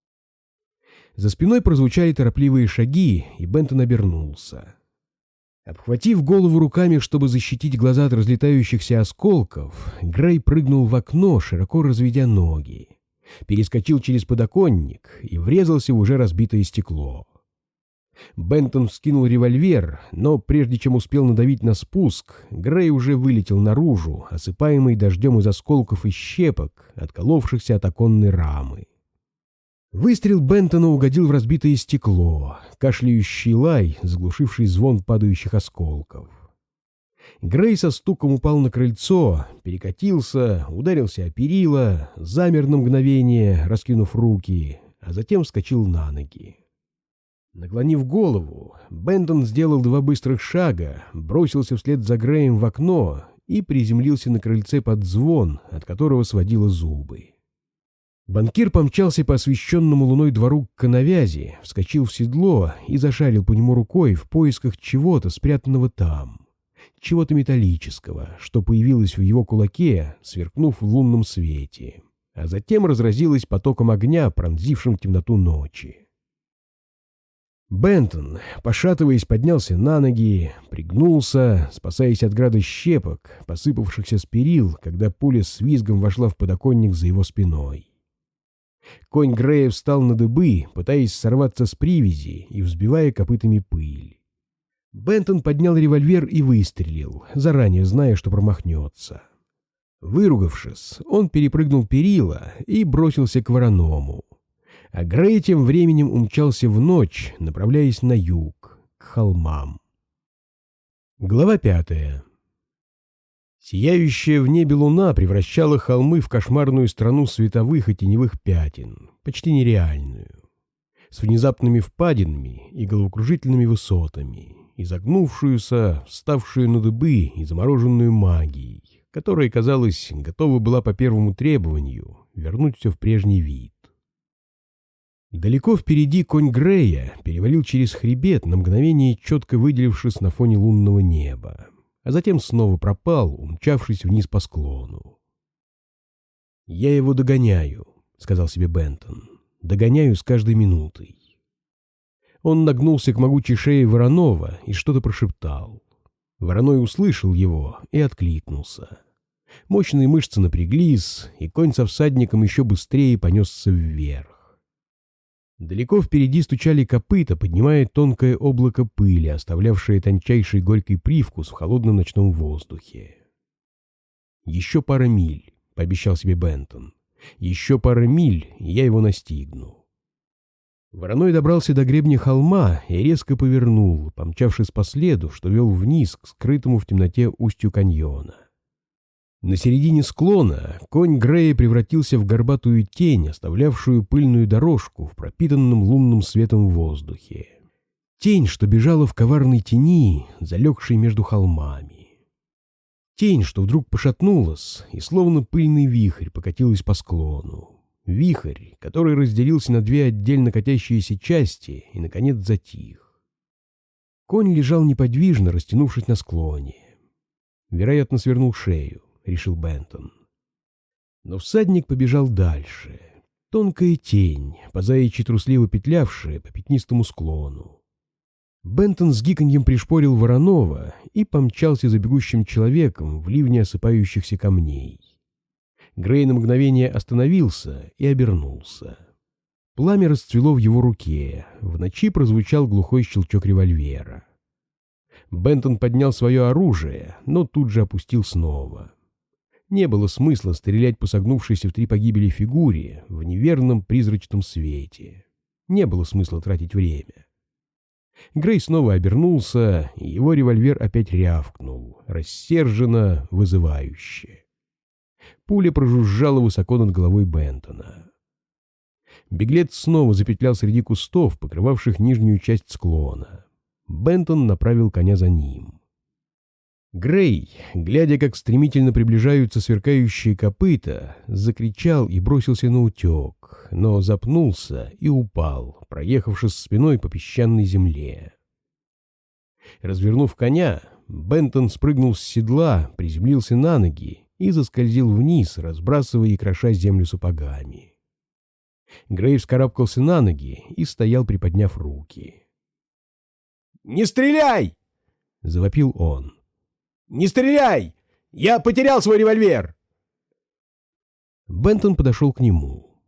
За спиной прозвучали торопливые шаги, и Бентон обернулся. Обхватив голову руками, чтобы защитить глаза от разлетающихся осколков, Грей прыгнул в окно, широко разведя ноги, перескочил через подоконник и врезался в уже разбитое стекло. Бентон вскинул револьвер, но прежде чем успел надавить на спуск, Грей уже вылетел наружу, осыпаемый дождем из осколков и щепок, отколовшихся от оконной рамы. Выстрел Бентона угодил в разбитое стекло, кашляющий лай, заглушивший звон падающих осколков. Грей со стуком упал на крыльцо, перекатился, ударился о перила, замер на мгновение, раскинув руки, а затем вскочил на ноги. Наклонив голову, Бентон сделал два быстрых шага, бросился вслед за Греем в окно и приземлился на крыльце под звон, от которого сводило зубы. Банкир помчался по освещенному луной двору к коновязи, вскочил в седло и зашарил по нему рукой в поисках чего-то, спрятанного там, чего-то металлического, что появилось в его кулаке, сверкнув в лунном свете, а затем разразилось потоком огня, пронзившим темноту ночи. Бентон, пошатываясь, поднялся на ноги, пригнулся, спасаясь от града щепок, посыпавшихся с перил, когда пуля с визгом вошла в подоконник за его спиной. Конь Грея встал на дыбы, пытаясь сорваться с привязи и взбивая копытами пыль. Бентон поднял револьвер и выстрелил, заранее зная, что промахнется. Выругавшись, он перепрыгнул перила и бросился к Вороному. А Грей тем временем умчался в ночь, направляясь на юг, к холмам. Глава пятая. Сияющая в небе луна превращала холмы в кошмарную страну световых и теневых пятен, почти нереальную, с внезапными впадинами и головокружительными высотами, изогнувшуюся, вставшую на дыбы и замороженную магией, которая, казалось, готова была по первому требованию вернуть все в прежний вид. Далеко впереди конь Грея перевалил через хребет, на мгновение четко выделившись на фоне лунного неба, а затем снова пропал, умчавшись вниз по склону. «Я его догоняю», — сказал себе Бентон, — «догоняю с каждой минутой». Он нагнулся к могучей шее Воронова и что-то прошептал. Вороной услышал его и откликнулся. Мощные мышцы напряглись, и конь со всадником еще быстрее понесся вверх. Далеко впереди стучали копыта, поднимая тонкое облако пыли, оставлявшее тончайший горький привкус в холодном ночном воздухе. «Еще пара миль», — пообещал себе Бентон. «Еще пара миль, и я его настигну». Вороной добрался до гребня холма и резко повернул, помчавшись по следу, что вел вниз к скрытому в темноте устью каньона. На середине склона конь Грея превратился в горбатую тень, оставлявшую пыльную дорожку в пропитанном лунным светом воздухе. Тень, что бежала в коварной тени, залегшей между холмами. Тень, что вдруг пошатнулась и словно пыльный вихрь покатилась по склону. Вихрь, который разделился на две отдельно катящиеся части и, наконец, затих. Конь лежал неподвижно, растянувшись на склоне. Вероятно, свернул шею, решил Бентон. Но всадник побежал дальше. Тонкая тень, по заячьи трусливо петлявшая по пятнистому склону. Бентон с гиканьем пришпорил Воронова и помчался за бегущим человеком в ливне осыпающихся камней. Грей на мгновение остановился и обернулся. Пламя расцвело в его руке, в ночи прозвучал глухой щелчок револьвера. Бентон поднял свое оружие, но тут же опустил снова. Не было смысла стрелять по согнувшейся в три погибели фигуре в неверном призрачном свете. Не было смысла тратить время. Грей снова обернулся, и его револьвер опять рявкнул, рассерженно, вызывающе. Пуля прожужжала высоко над головой Бентона. Беглец снова запетлял среди кустов, покрывавших нижнюю часть склона. Бентон направил коня за ним. Грей, глядя, как стремительно приближаются сверкающие копыта, закричал и бросился на утек, но запнулся и упал, проехавшись спиной по песчаной земле. Развернув коня, Бентон спрыгнул с седла, приземлился на ноги и заскользил вниз, разбрасывая и кроша землю сапогами. Грей вскарабкался на ноги и стоял, приподняв руки.
«Не стреляй!» — завопил он. «Не стреляй! Я потерял свой револьвер!»
Бентон подошел к нему.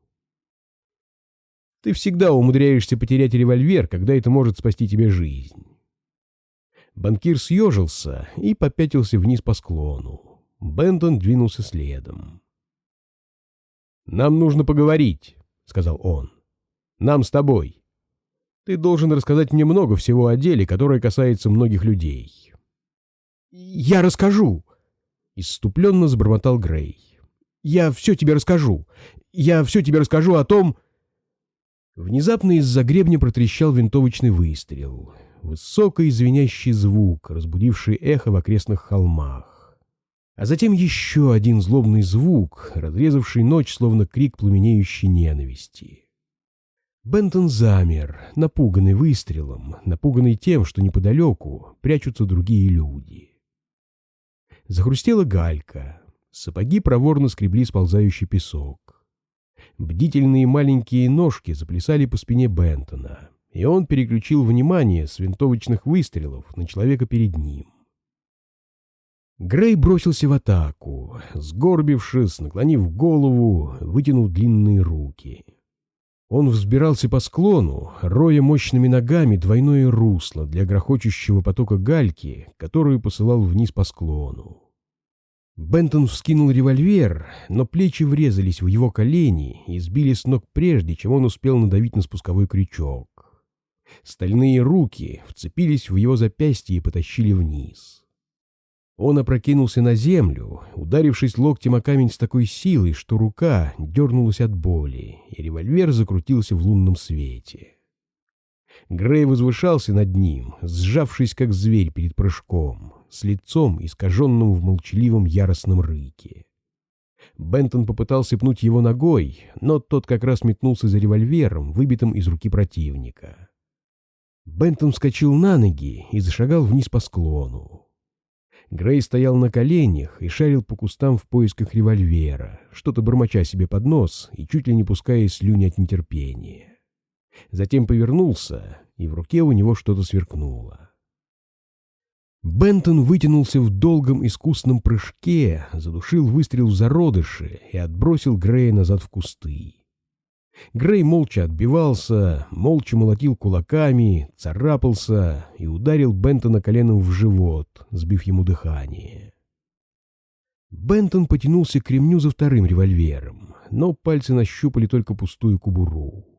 «Ты всегда умудряешься потерять револьвер, когда это может спасти тебе жизнь». Банкир съежился и попятился вниз по склону. Бентон двинулся следом. «Нам нужно поговорить», — сказал он. «Нам с тобой. Ты должен рассказать мне много всего о деле, которое касается многих людей».
«Я расскажу!» — исступленно забормотал Грей. «Я все тебе расскажу! Я все тебе расскажу о том...»
Внезапно из-за гребня протрещал винтовочный выстрел. Высокий звенящий звук, разбудивший эхо в окрестных холмах. А затем еще один злобный звук, разрезавший ночь, словно крик пламенеющей ненависти. Бентон замер, напуганный выстрелом, напуганный тем, что неподалеку прячутся другие люди. Захрустела галька, сапоги проворно скребли сползающий песок. Бдительные маленькие ножки заплясали по спине Бентона, и он переключил внимание с винтовочных выстрелов на человека перед ним. Грей бросился в атаку, сгорбившись, наклонив голову, вытянув длинные руки. Он взбирался по склону, роя мощными ногами двойное русло для грохочущего потока гальки, которую посылал вниз по склону. Бентон вскинул револьвер, но плечи врезались в его колени и сбили с ног прежде, чем он успел надавить на спусковой крючок. Стальные руки вцепились в его запястье и потащили вниз. Он опрокинулся на землю, ударившись локтем о камень с такой силой, что рука дернулась от боли, и револьвер закрутился в лунном свете. Грей возвышался над ним, сжавшись как зверь перед прыжком, с лицом, искаженным в молчаливом яростном рыке. Бентон попытался пнуть его ногой, но тот как раз метнулся за револьвером, выбитым из руки противника. Бентон вскочил на ноги и зашагал вниз по склону. Грей стоял на коленях и шарил по кустам в поисках револьвера, что-то бормоча себе под нос и чуть ли не пуская слюни от нетерпения. Затем повернулся, и в руке у него что-то сверкнуло. Бентон вытянулся в долгом искусном прыжке, задушил выстрел в зародыше и отбросил Грея назад в кусты. Грей молча отбивался, молча молотил кулаками, царапался и ударил Бентона коленом в живот, сбив ему дыхание. Бентон потянулся к ремню за вторым револьвером, но пальцы нащупали только пустую кобуру.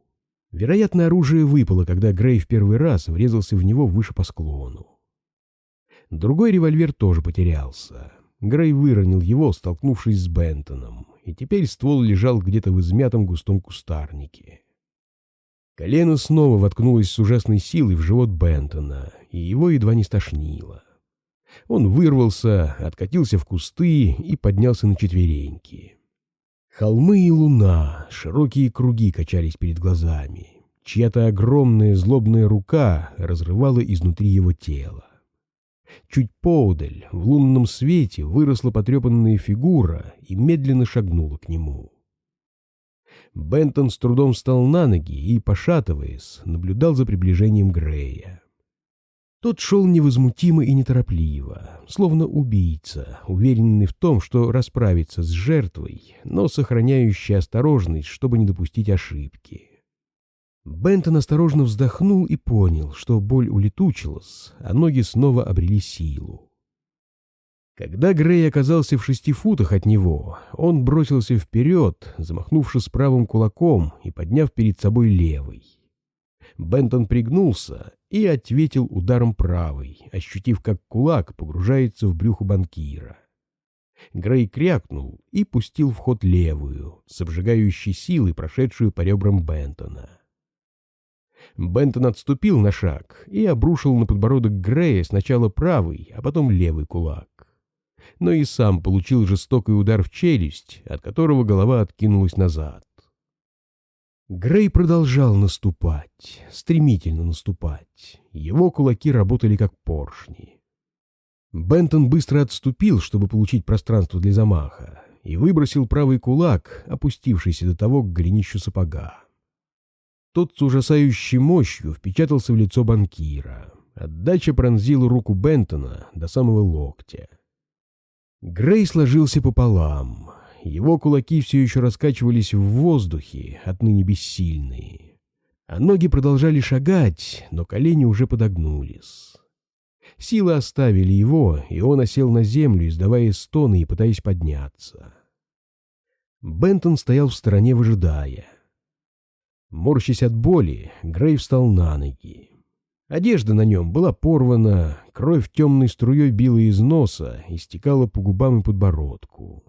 Вероятно, оружие выпало, когда Грей в первый раз врезался в него выше по склону. Другой револьвер тоже потерялся. Грей выронил его, столкнувшись с Бентоном, и теперь ствол лежал где-то в измятом густом кустарнике. Колено снова воткнулось с ужасной силой в живот Бентона, и его едва не стошнило. Он вырвался, откатился в кусты и поднялся на четвереньки. Холмы и луна, широкие круги качались перед глазами. Чья-то огромная злобная рука разрывала изнутри его тело. Чуть поодаль, в лунном свете, выросла потрепанная фигура и медленно шагнула к нему. Бентон с трудом встал на ноги и, пошатываясь, наблюдал за приближением Грея. Тот шел невозмутимо и неторопливо, словно убийца, уверенный в том, что расправится с жертвой, но сохраняющий осторожность, чтобы не допустить ошибки. Бентон осторожно вздохнул и понял, что боль улетучилась, а ноги снова обрели силу. Когда Грей оказался в шести футах от него, он бросился вперед, замахнувшись правым кулаком и подняв перед собой левый. Бентон пригнулся и ответил ударом правой, ощутив, как кулак погружается в брюхо банкира. Грей крякнул и пустил в ход левую, с обжигающей силой, прошедшую по ребрам Бентона. Бентон отступил на шаг и обрушил на подбородок Грея сначала правый, а потом левый кулак. Но и сам получил жестокий удар в челюсть, от которого голова откинулась назад. Грей продолжал наступать, стремительно наступать. Его кулаки работали как поршни. Бентон быстро отступил, чтобы получить пространство для замаха, и выбросил правый кулак, опустившийся до того к голенищу сапога. Тот с ужасающей мощью впечатался в лицо банкира. Отдача пронзила руку Бентона до самого локтя. Грей сложился пополам. Его кулаки все еще раскачивались в воздухе, отныне бессильные. А ноги продолжали шагать, но колени уже подогнулись. Силы оставили его, и он осел на землю, издавая стоны и пытаясь подняться. Бентон стоял в стороне, выжидая. Морщась от боли, Грей встал на ноги. Одежда на нем была порвана, кровь темной струей била из носа и стекала по губам и подбородку.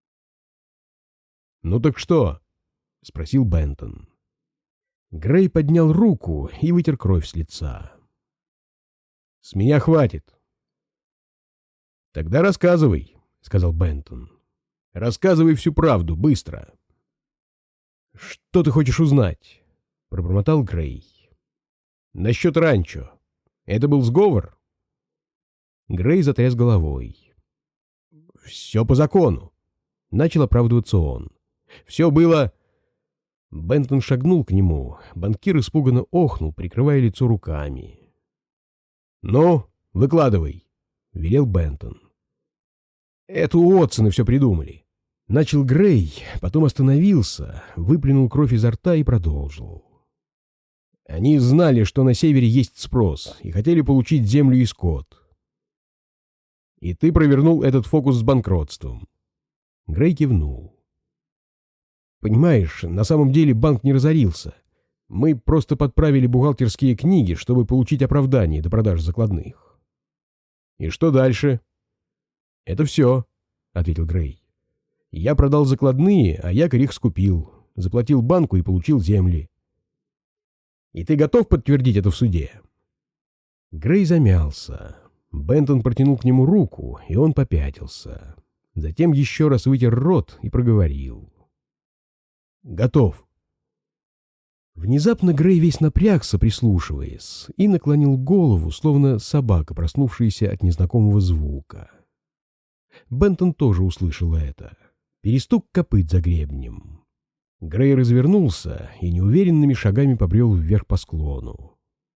«Ну так что?» — спросил Бентон. Грей поднял руку и вытер кровь с лица. «С меня хватит». «Тогда рассказывай», — сказал Бентон. «Рассказывай всю правду, быстро». «Что ты хочешь узнать?» — пробормотал Грей. «Насчет ранчо. Это был сговор?» Грей затряс головой. «Все по закону», — начал оправдываться он. «Все было...» Бентон шагнул к нему. Банкир испуганно охнул, прикрывая лицо руками. «Ну, выкладывай», — велел Бентон. «Это Уотсоны все придумали». Начал Грей, потом остановился, выплюнул кровь изо рта и продолжил. «Они знали, что на севере есть спрос, и хотели получить землю и скот. И ты провернул этот фокус с банкротством». Грей кивнул. «Понимаешь, на самом деле банк не разорился. Мы просто подправили бухгалтерские книги, чтобы получить оправдание до продажи закладных». «И что дальше?» «Это все», — ответил Грей. «Я продал закладные, а якорь их скупил, заплатил банку и получил земли. И ты готов подтвердить это в суде?» Грей замялся. Бентон протянул к нему руку, и он попятился. Затем еще раз вытер рот и проговорил. «Готов». Внезапно Грей весь напрягся, прислушиваясь, и наклонил голову, словно собака, проснувшаяся от незнакомого звука. Бентон тоже услышал это. Перестук копыт за гребнем. Грей развернулся и неуверенными шагами побрел вверх по склону.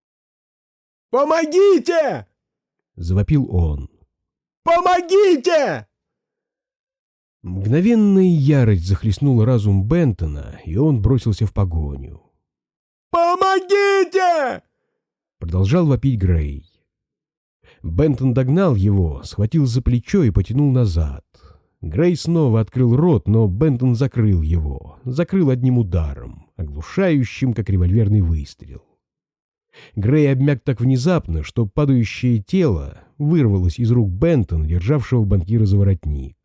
«Помогите!»
— завопил он.
«Помогите!»
Мгновенная ярость захлестнула разум Бентона, и он бросился в погоню.
«Помогите!»
— продолжал вопить Грей. Бентон догнал его, схватил за плечо и потянул назад. Грей снова открыл рот, но Бентон закрыл его, закрыл одним ударом. оглушающим, как револьверный выстрел. Грей обмяк так внезапно, что падающее тело вырвалось из рук Бентона, державшего банкира за воротник.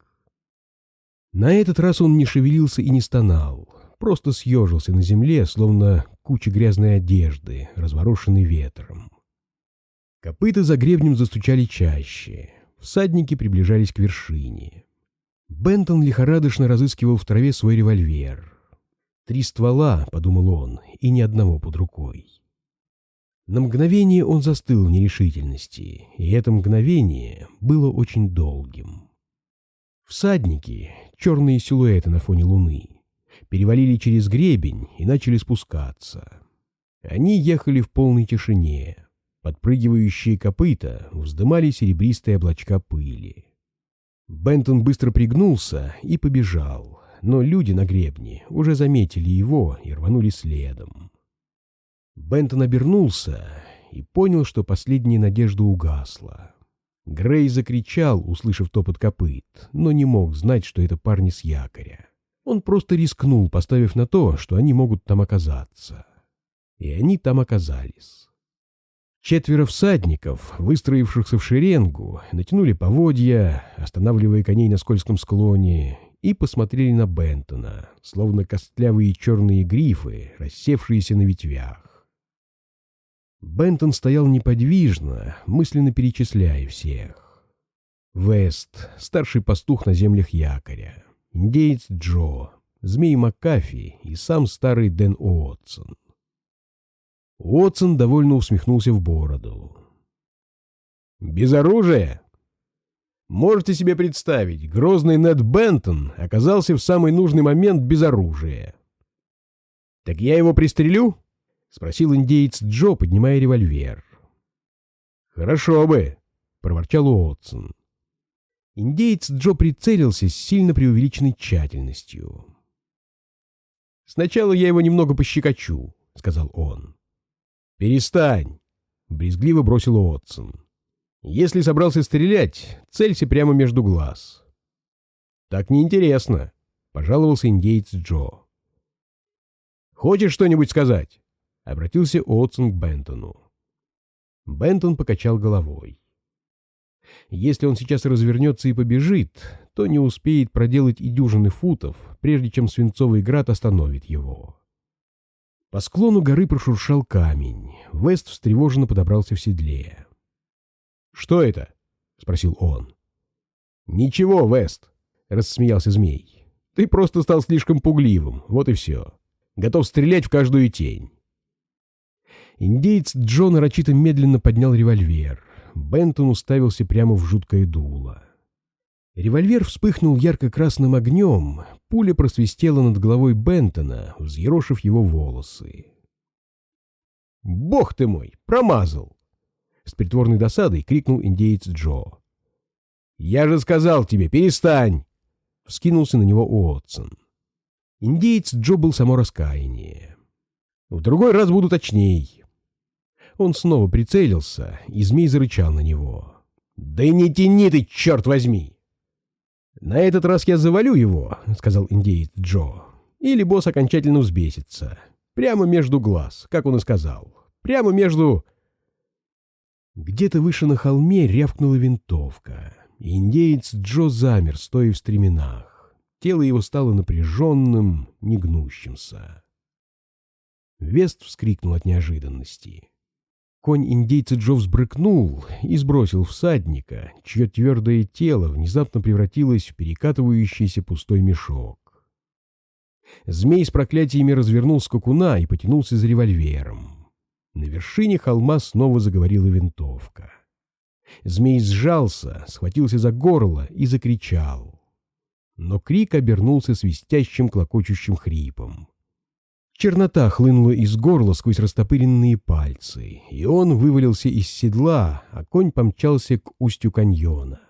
На этот раз он не шевелился и не стонал, просто съежился на земле, словно куча грязной одежды, разворошенной ветром. Копыта за гребнем застучали чаще, всадники приближались к вершине. Бентон лихорадочно разыскивал в траве свой револьвер. «Три ствола», — подумал он, — «и ни одного под рукой». На мгновение он застыл в нерешительности, и это мгновение было очень долгим. Всадники, черные силуэты на фоне луны, перевалили через гребень и начали спускаться. Они ехали в полной тишине. Подпрыгивающие копыта вздымали серебристые облачка пыли. Бентон быстро пригнулся и побежал, но люди на гребне уже заметили его и рванули следом. Бентон обернулся и понял, что последняя надежда угасла. Грей закричал, услышав топот копыт, но не мог знать, что это парни с якоря. Он просто рискнул, поставив на то, что они могут там оказаться. И они там оказались. Четверо всадников, выстроившихся в шеренгу, натянули поводья, останавливая коней на скользком склоне, и посмотрели на Бентона, словно костлявые черные грифы, рассевшиеся на ветвях. Бентон стоял неподвижно, мысленно перечисляя всех. Вест, старший пастух на землях якоря, индеец Джо, змей Макафи и сам старый Дэн Уотсон. Уотсон довольно усмехнулся в бороду. «Без оружия? Можете себе представить, грозный Нед Бентон оказался в самый нужный момент без оружия. Так я его пристрелю?» — спросил индеец Джо, поднимая револьвер. «Хорошо бы», — проворчал Уотсон. Индеец Джо прицелился с сильно преувеличенной тщательностью. «Сначала я его немного пощекочу», — сказал он. «Перестань», — брезгливо бросил Уотсон. «Если собрался стрелять, целься прямо между глаз». «Так неинтересно», — пожаловался индеец Джо. «Хочешь что-нибудь сказать?» — обратился Уотсон к Бентону. Бентон покачал головой. Если он сейчас развернется и побежит, то не успеет проделать и дюжины футов, прежде чем свинцовый град остановит его. По склону горы прошуршал камень. Вест встревоженно подобрался в седле. «Что это?» — спросил он. «Ничего, Вест», — рассмеялся змей. «Ты просто стал слишком пугливым, вот и все. Готов стрелять в каждую тень». Индеец Джо нарочито медленно поднял револьвер. Бентон уставился прямо в жуткое дуло. Револьвер вспыхнул ярко-красным огнем, пуля просвистела над головой Бентона, взъерошив его волосы. «Бог ты мой, промазал!» — с притворной досадой крикнул индеец Джо. «Я же сказал тебе, перестань!» — вскинулся на него Уотсон. Индеец Джо был само раскаяние. «В другой раз буду точней!» Он снова прицелился, и змей зарычал на него. «Да и не тяни ты, черт возьми!» «На этот раз я завалю его», — сказал индеец Джо. «Или босс окончательно взбесится. Прямо между глаз, как он и сказал. Прямо между...» Где-то выше на холме рявкнула винтовка, и индеец Джо замер, стоя в стременах. Тело его стало напряженным, негнущимся. Вест вскрикнул от неожиданности. Конь индейца Джо взбрыкнул и сбросил всадника, чье твердое тело внезапно превратилось в перекатывающийся пустой мешок. Змей с проклятиями развернул скакуна и потянулся за револьвером. На вершине холма снова заговорила винтовка. Змей сжался, схватился за горло и закричал. Но крик обернулся свистящим, клокочущим хрипом. Чернота хлынула из горла сквозь растопыренные пальцы, и он вывалился из седла, а конь помчался к устью каньона.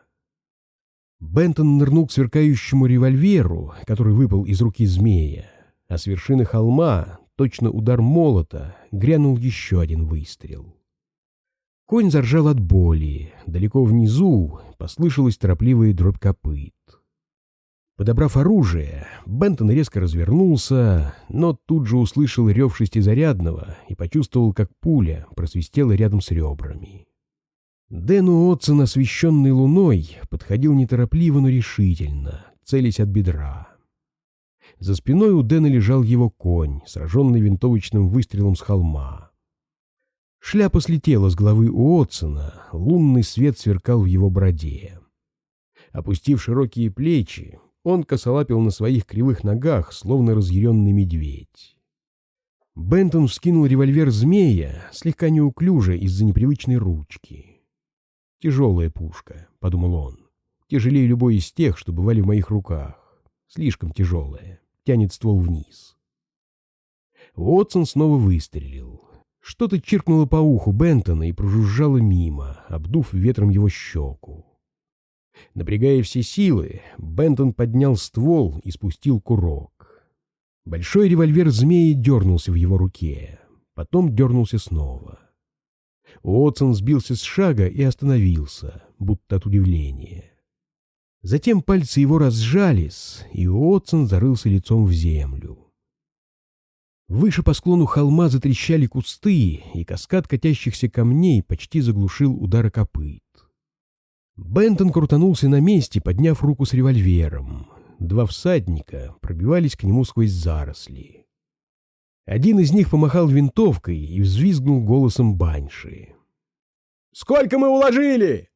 Бентон нырнул к сверкающему револьверу, который выпал из руки змея, а с вершины холма, точно удар молота, грянул еще один выстрел. Конь заржал от боли, далеко внизу послышалась торопливая дробь копыт. Подобрав оружие, Бентон резко развернулся, но тут же услышал рев шестизарядного и почувствовал, как пуля просвистела рядом с ребрами. Дэн Уотсон, освещенный луной, подходил неторопливо, но решительно, целясь от бедра. За спиной у Дэна лежал его конь, сраженный винтовочным выстрелом с холма. Шляпа слетела с головы Уотсона, лунный свет сверкал в его бороде. Опустив широкие плечи, он косолапил на своих кривых ногах, словно разъяренный медведь. Бентон вскинул револьвер змея, слегка неуклюже из-за непривычной ручки. «Тяжелая пушка», — подумал он, — «тяжелее любой из тех, что бывали в моих руках. Слишком тяжелая, тянет ствол вниз». Уотсон снова выстрелил. Что-то чиркнуло по уху Бентона и прожужжало мимо, обдув ветром его щеку. Напрягая все силы, Бентон поднял ствол и спустил курок. Большой револьвер змеи дернулся в его руке, потом дернулся снова. Уотсон сбился с шага и остановился, будто от удивления. Затем пальцы его разжались, и Уотсон зарылся лицом в землю. Выше по склону холма затрещали кусты, и каскад катящихся камней почти заглушил удары копыт. Бентон крутанулся на месте, подняв руку с револьвером. Два всадника пробивались к нему сквозь заросли. Один из них помахал винтовкой и взвизгнул голосом банши. «Сколько мы уложили?»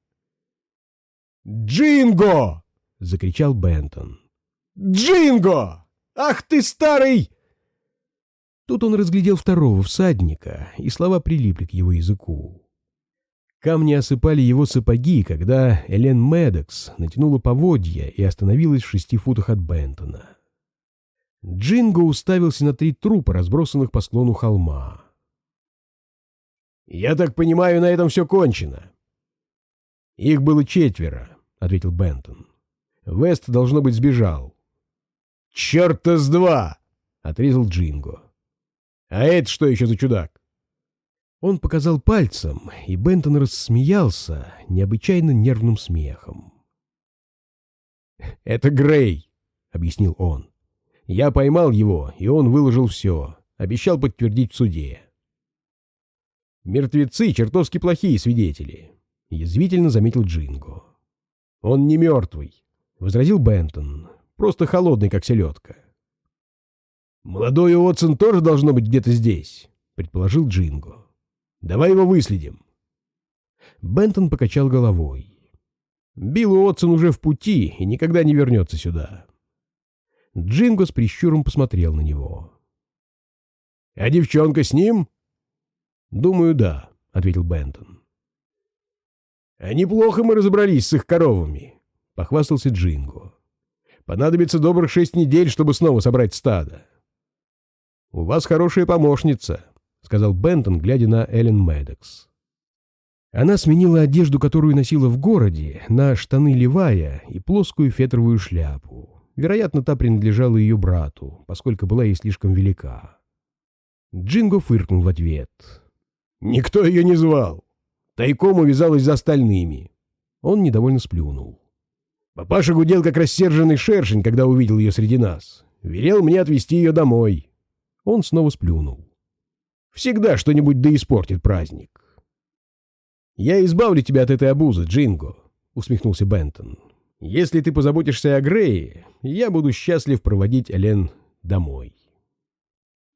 «Джинго!» — закричал Бентон. «Джинго! Ах ты старый!» Тут он разглядел второго всадника, и слова прилипли к его языку. Камни осыпали его сапоги, когда Элен Медекс натянула поводья и остановилась в шести футах от Бентона. Джинго уставился на три трупа, разбросанных по склону холма. «Я так понимаю, на этом все кончено». «Их было четверо», — ответил Бентон. «Вест, должно быть, сбежал». «Черта с два!» — отрезал Джинго. «А это что еще за чудак?» Он показал пальцем, и Бентон рассмеялся необычайно нервным смехом. «Это Грей», — объяснил он. «Я поймал его, и он выложил все, обещал подтвердить в суде». «Мертвецы — чертовски плохие свидетели», — язвительно заметил Джинго. «Он не мертвый», — возразил Бентон, — «просто холодный, как селедка». «Молодой Уотсон тоже должно быть где-то здесь», — предположил Джинго. «Давай его выследим». Бентон покачал головой. «Билл Уотсон уже в пути и никогда не вернется сюда». Джинго с прищуром посмотрел на него. «А девчонка с ним?» «Думаю, да», — ответил Бентон. «А неплохо мы разобрались с их коровами», — похвастался Джинго. «Понадобится добрых шесть недель, чтобы снова собрать стадо». «У вас хорошая помощница», — сказал Бентон, глядя на Элен Медекс. Она сменила одежду, которую носила в городе, на штаны Левая и плоскую фетровую шляпу. Вероятно, та принадлежала ее брату, поскольку была ей слишком велика. Джинго фыркнул в ответ. «Никто ее не звал. Тайком увязалась за остальными». Он недовольно сплюнул. «Папаша гудел, как рассерженный шершень, когда увидел ее среди нас. Велел мне отвезти ее домой». Он снова сплюнул. «Всегда что-нибудь да испортит праздник». «Я избавлю тебя от этой обузы, Джинго», — усмехнулся Бентон. «Если ты позаботишься о Грее, я буду счастлив проводить Элен домой».